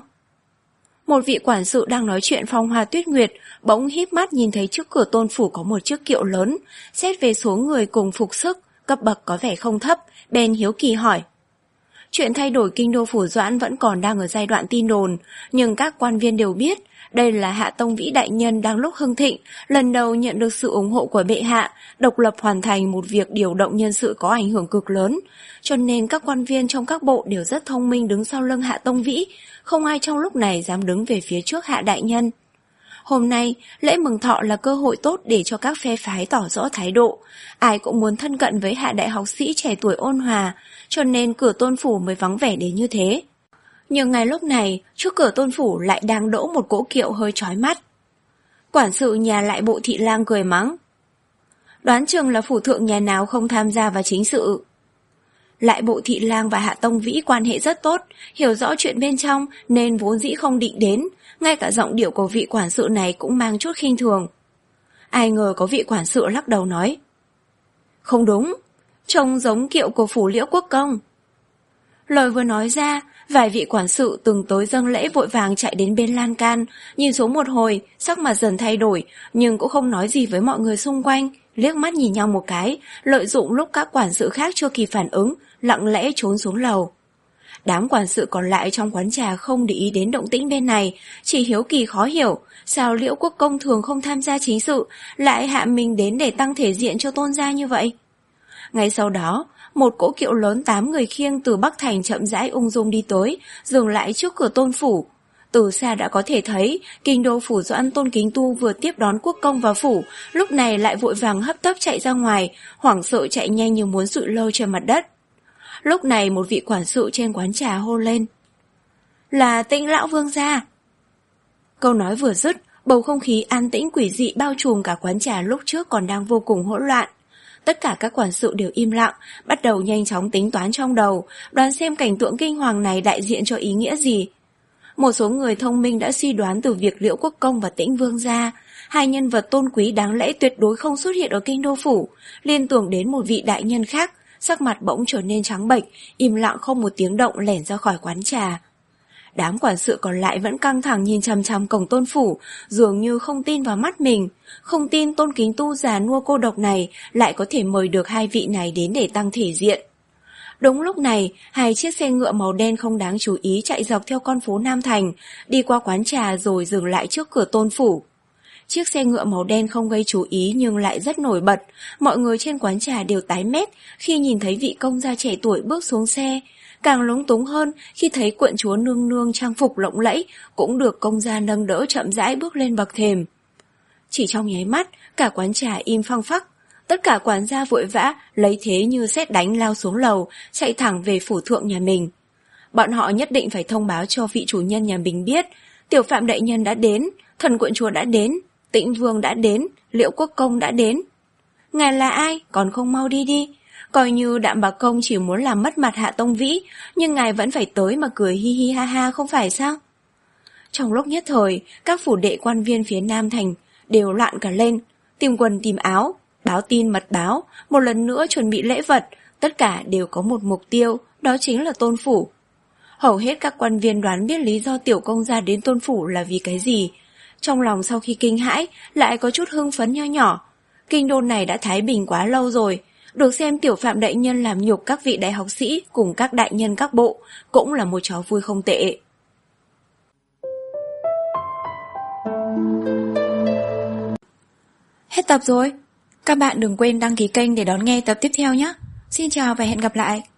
Một vị quản sự đang nói chuyện phong hoa tuyết nguyệt, bỗng híp mắt nhìn thấy trước cửa tôn phủ có một chiếc kiệu lớn, xét về số người cùng phục sức, cấp bậc có vẻ không thấp, bèn hiếu kỳ hỏi. Chuyện thay đổi kinh đô phủ Doãn vẫn còn đang ở giai đoạn tin đồn, nhưng các quan viên đều biết, đây là Hạ Tông Vĩ đại nhân đang lúc hưng thịnh, lần đầu nhận được sự ủng hộ của bệ hạ, độc lập hoàn thành một việc điều động nhân sự có ảnh hưởng cực lớn, cho nên các quan viên trong các bộ đều rất thông minh đứng sau lưng Hạ Tông Vĩ, không ai trong lúc này dám đứng về phía trước Hạ đại nhân. Hôm nay, lễ mừng thọ là cơ hội tốt để cho các phe phái tỏ rõ thái độ, ai cũng muốn thân cận với Hạ đại học sĩ trẻ tuổi ôn hòa, cho nên cửa tôn phủ mới vắng vẻ đến như thế. Nhưng ngay lúc này, trước cửa tôn phủ lại đang đỗ một cỗ kiệu hơi chói mắt. Quản sự nhà Lại Bộ Thị Lang cười mắng. Đoán chừng là phủ thượng nhà nào không tham gia vào chính sự. Lại Bộ Thị Lang và Hạ Tông Vĩ quan hệ rất tốt, hiểu rõ chuyện bên trong nên vốn dĩ không định đến, ngay cả giọng điệu của vị quản sự này cũng mang chút khinh thường. Ai ngờ có vị quản sự lắc đầu nói. Không đúng, trông giống kiệu của phủ Liễu Quốc Công. Lời vừa nói ra, vài vị quản sự từng tới dâng lễ vội vàng chạy đến bên lan can, nhìn xuống một hồi, sắc mặt dần thay đổi, nhưng cũng không nói gì với mọi người xung quanh, liếc mắt nhìn nhau một cái, lợi dụng lúc các quản sự khác chưa kịp phản ứng, lặng lẽ trốn xuống lầu. Đám quản sự còn lại trong quán trà không để ý đến động tĩnh bên này, chỉ hiếu kỳ khó hiểu, sao Liễu Quốc Công thường không tham gia chính sự, lại hạ mình đến để tăng thể diện cho tôn gia như vậy. Ngay sau đó, một cỗ kiệu lớn tám người khiêng từ Bắc Thành chậm rãi ung dung đi tới, dừng lại trước cửa tôn phủ. Từ xa đã có thể thấy, kinh đô phủ Doãn Tôn Kính Tu vừa tiếp đón quốc công vào phủ, lúc này lại vội vàng hấp tấp chạy ra ngoài, hoảng sợ chạy nhanh như muốn sụi lơ trên mặt đất. Lúc này một vị quản sự trên quán trà hô lên. Là Tĩnh lão vương gia. Câu nói vừa dứt, bầu không khí an tĩnh quỷ dị bao trùm cả quán trà lúc trước còn đang vô cùng hỗn loạn. Tất cả các quản sự đều im lặng, bắt đầu nhanh chóng tính toán trong đầu, đoán xem cảnh tượng kinh hoàng này đại diện cho ý nghĩa gì. Một số người thông minh đã suy đoán từ việc Liễu Quốc Công và Tĩnh Vương gia, hai nhân vật tôn quý đáng lẽ tuyệt đối không xuất hiện ở kinh đô phủ, liên tưởng đến một vị đại nhân khác, sắc mặt bỗng trở nên trắng bệch, im lặng không một tiếng động lẻn ra khỏi quán trà. Đám quản sự còn lại vẫn căng thẳng nhìn chằm chằm cổng tôn phủ, dường như không tin vào mắt mình, không tin Tôn Kính Tu già nua cô độc này lại có thể mời được hai vị này đến để tăng thể diện. Đúng lúc này, hai chiếc xe ngựa màu đen không đáng chú ý chạy dọc theo con phố Nam Thành, đi qua quán trà rồi dừng lại trước cửa tôn phủ. Chiếc xe ngựa màu đen không gây chú ý nhưng lại rất nổi bật, mọi người trên quán trà đều tái mét khi nhìn thấy vị công gia trẻ tuổi bước xuống xe, càng lúng túng hơn khi thấy quận chúa nương nương trang phục lộng lẫy cũng được công gia nâng đỡ chậm rãi bước lên bậc thềm. Chỉ trong nháy mắt, cả quán trà im phăng phắc, tất cả quản gia vội vã lấy thế như sét đánh lao xuống lầu, chạy thẳng về phủ thượng nhà mình. Bọn họ nhất định phải thông báo cho vị chủ nhân nhà mình biết, tiểu Phạm đại nhân đã đến, thần quận chúa đã đến, Tĩnh Vương đã đến, Liễu Quốc Công đã đến. Ngài là ai? Còn không mau đi đi. Coi như Đạm Bạc Công chỉ muốn làm mất mặt Hạ Tông Vĩ, nhưng ngài vẫn phải tới mà cười hi hi ha ha không phải sao? Trong lúc nhất thời, các phủ đệ quan viên phía Nam Thành đều loạn cả lên, tìm quần tìm áo, báo tin mật báo, một lần nữa chuẩn bị lễ vật, tất cả đều có một mục tiêu, đó chính là tôn phủ. Hầu hết các quan viên đoán biết lý do tiểu công gia đến tôn phủ là vì cái gì. Trong lòng sau khi kinh hãi, lại có chút hưng phấn nho nhỏ. Kinh đô này đã thái bình quá lâu rồi, được xem tiểu Phạm đại nhân làm nhục các vị đại học sĩ cùng các đại nhân các bộ, cũng là một trò vui không tệ. Hết tập rồi. Các bạn đừng quên đăng ký kênh để đón nghe tập tiếp theo nhé. Xin chào và hẹn gặp lại.